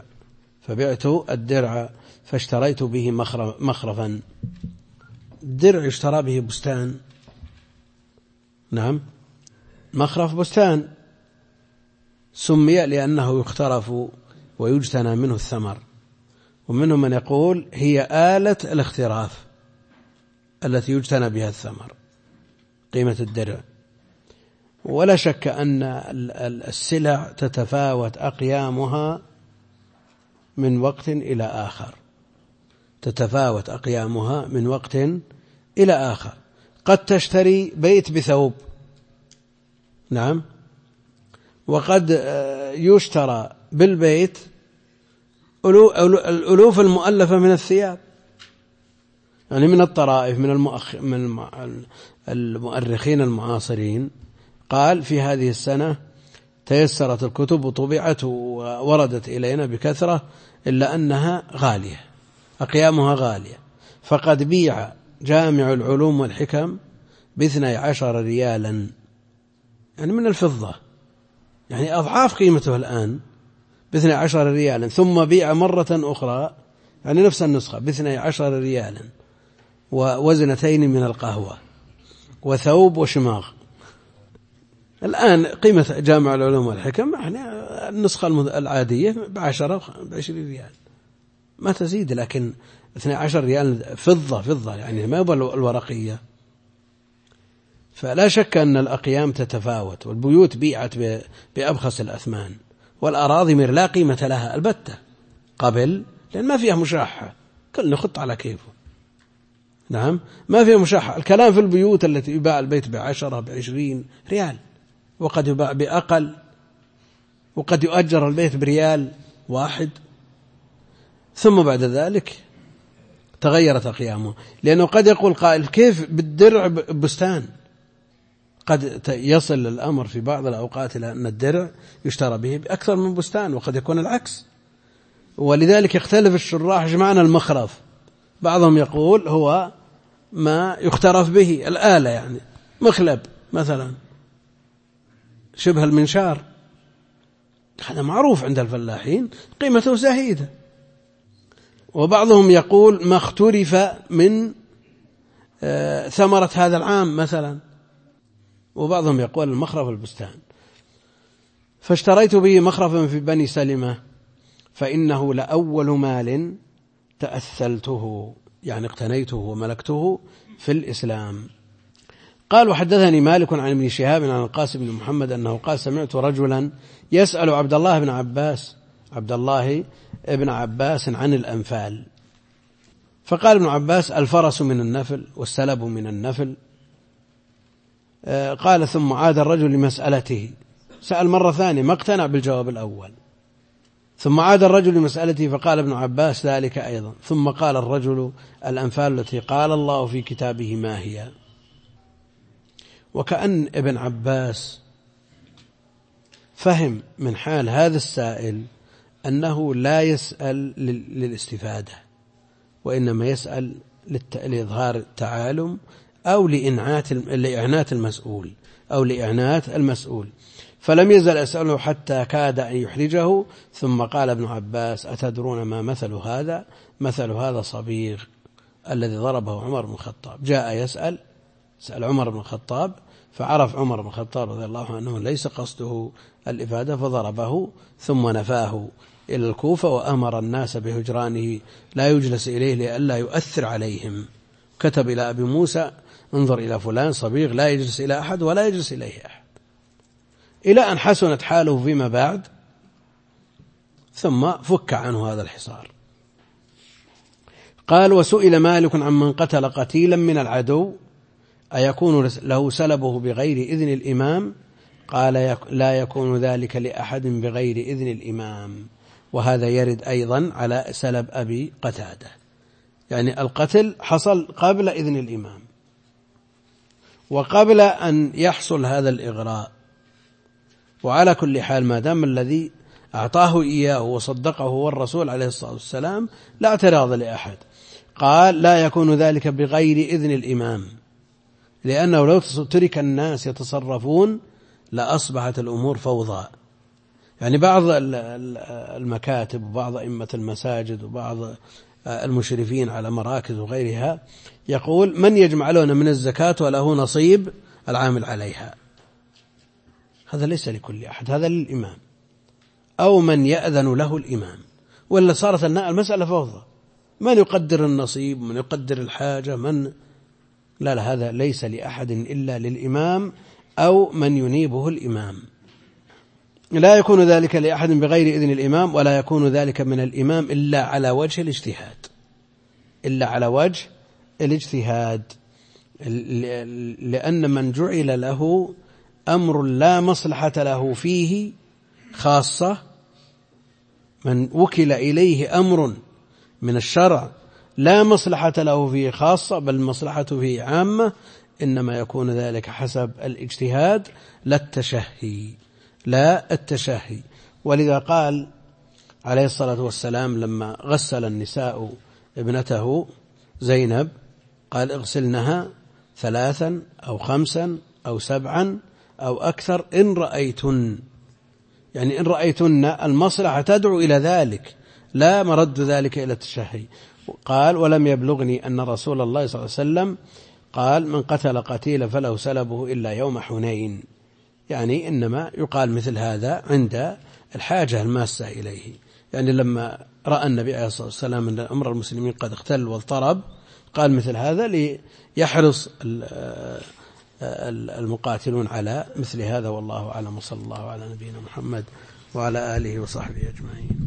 Speaker 1: الدرع فاشتريت به مخرفا. الدرع اشترى به بستان. نعم، مخرف بستان سمي لأنه يخترف ويجتنى منه الثمر، ومنهم من يقول هي آلة الاختراف التي يجتنى بها الثمر قيمة الدرع. ولا شك أن السلع تتفاوت أقيامها من وقت إلى آخر، تتفاوت أقيامها من وقت إلى آخر. قد تشتري بيت بثوب، نعم، وقد يشترى بالبيت الألوف المؤلفة من الثياب، يعني من الطرائف، من المؤرخين المعاصرين قال في هذه السنة تيسرت الكتب وطبعت ووردت إلينا بكثرة إلا أنها غالية، أقيامها غالية، فقد بيع جامع العلوم والحكم ب12 ريالا، يعني من الفضة، يعني أضعاف قيمته الآن ب12 ريالا، ثم بيع مرة أخرى يعني نفس النسخة ب12 ريالا ووزنتين من القهوة وثوب وشماغ. الآن قيمة جامع العلوم والحكم يعني النسخة العادية ب10-20 ريال ما تزيد، لكن 12 ريال فضة يعني ما هو الورقية. فلا شك أن الأقيام تتفاوت، والبيوت بيعت بأبخس الأثمان، والأراضي لا قيمة لها البتة قبل، لأن ما فيها مشاحة، كل نخط على كيفه. نعم، ما فيها مشاحة. الكلام في البيوت التي يباع البيت ب10 ب20 ريال، وقد يباع بأقل، وقد يؤجر البيت بريال واحد. ثم بعد ذلك تغيرت أقيامه، لأنه قد يقول قائل كيف بالدرع بستان؟ قد يصل الأمر في بعض الأوقات إلى أن الدرع يشترى به بأكثر من بستان، وقد يكون العكس. ولذلك يختلف الشراح ايش معنى المخرف. بعضهم يقول هو ما يخترف به، الآلة يعني مخلب مثلا شبه المنشار، هذا معروف عند الفلاحين قيمته زهيدة. وبعضهم يقول ما اخترف من ثمرة هذا العام مثلا، وبعضهم يقول المخرف البستان. فاشتريت به مخرفا في بني سلمة فإنه لأول مال تأثلته، يعني اقتنيته وملكته في الإسلام. قال وحدثني مالك عن ابن شهاب عن القاسم بن محمد أنه قال سمعت رجلا يسأل عبد الله بن عباس عن الأنفال، فقال ابن عباس الفرس من النفل والسلب من النفل. قال ثم عاد الرجل لمسألته، سأل مرة ثانية ما اقتنع بالجواب الأول، ثم عاد الرجل لمسألته فقال ابن عباس ذلك أيضا، ثم قال الرجل الأنفال التي قال الله في كتابه ما هي. وكأن ابن عباس فهم من حال هذا السائل أنه لا يسأل للاستفادة، وإنما يسأل لإظهار التعالم أو لإعنات المسؤول فلم يزل أسأله حتى كاد أن يحرجه. ثم قال ابن عباس أتدرون ما مثل هذا؟ مثل هذا صبيغ الذي ضربه عمر بن الخطاب. جاء سأل عمر بن الخطاب، فعرف عمر بن الخطاب رضي الله عنه ليس قصده الإفادة فضربه، ثم نفاه إلى الكوفة وأمر الناس بهجرانه لا يجلس إليه لئلا يؤثر عليهم. كتب إلى أبي موسى انظر إلى فلان صبيغ لا يجلس إلى أحد ولا يجلس إليه أحد، إلى أن حسنت حاله فيما بعد، ثم فك عنه هذا الحصار. قال وسئل مالك عن من قتل قتيلا من العدو أيكون له سلبه بغير إذن الإمام؟ قال لا يكون ذلك لأحد بغير إذن الإمام. وهذا يرد أيضا على سلب أبي قتادة، يعني القتل حصل قبل إذن الإمام وقبل أن يحصل هذا الإغراء. وعلى كل حال ما دام الذي أعطاه إياه وصدقه هو الرسول عليه الصلاة والسلام لا اعتراض لأحد. قال لا يكون ذلك بغير إذن الإمام، لأنه لو ترك الناس يتصرفون لأصبحت الأمور فوضى. يعني بعض المكاتب وبعض أئمة المساجد وبعض المشرفين على مراكز وغيرها يقول من يجمع لنا من الزكاة وله نصيب العامل عليها. هذا ليس لكل أحد، هذا للإمام أو من يأذن له الإمام، ولا صارت المسألة فوضى، من يقدر النصيب من يقدر الحاجة لا هذا ليس لأحد إلا للإمام أو من ينيبه الإمام. لا يكون ذلك لأحد بغير إذن الإمام، ولا يكون ذلك من الإمام إلا على وجه الاجتهاد، لأن من جعل له أمر لا مصلحة له فيه خاصة، من وكل إليه أمر من الشرع لا مصلحة له فيه خاصة بل مصلحة فيه عامة، إنما يكون ذلك حسب الاجتهاد لا التشهي. ولذا قال عليه الصلاة والسلام لما غسل النساء ابنته زينب قال اغسلنها 3 أو 5 أو 7 أو أكثر إن رأيتن، يعني إن رأيتن المصلحة تدعو إلى ذلك لا مرد ذلك إلى التشهي. قال ولم يبلغني أن رسول الله صلى الله عليه وسلم قال من قتل قتيلا فله سلبه إلا يوم حنين، يعني إنما يقال مثل هذا عند الحاجة الماسة إليه. يعني لما رأى النبي عليه الصلاة والسلام أن أمر المسلمين قد اختل واضطرب قال مثل هذا ليحرص المقاتلون على مثل هذا. والله أعلم، وصلى الله على نبينا محمد وعلى آله وصحبه أجمعين.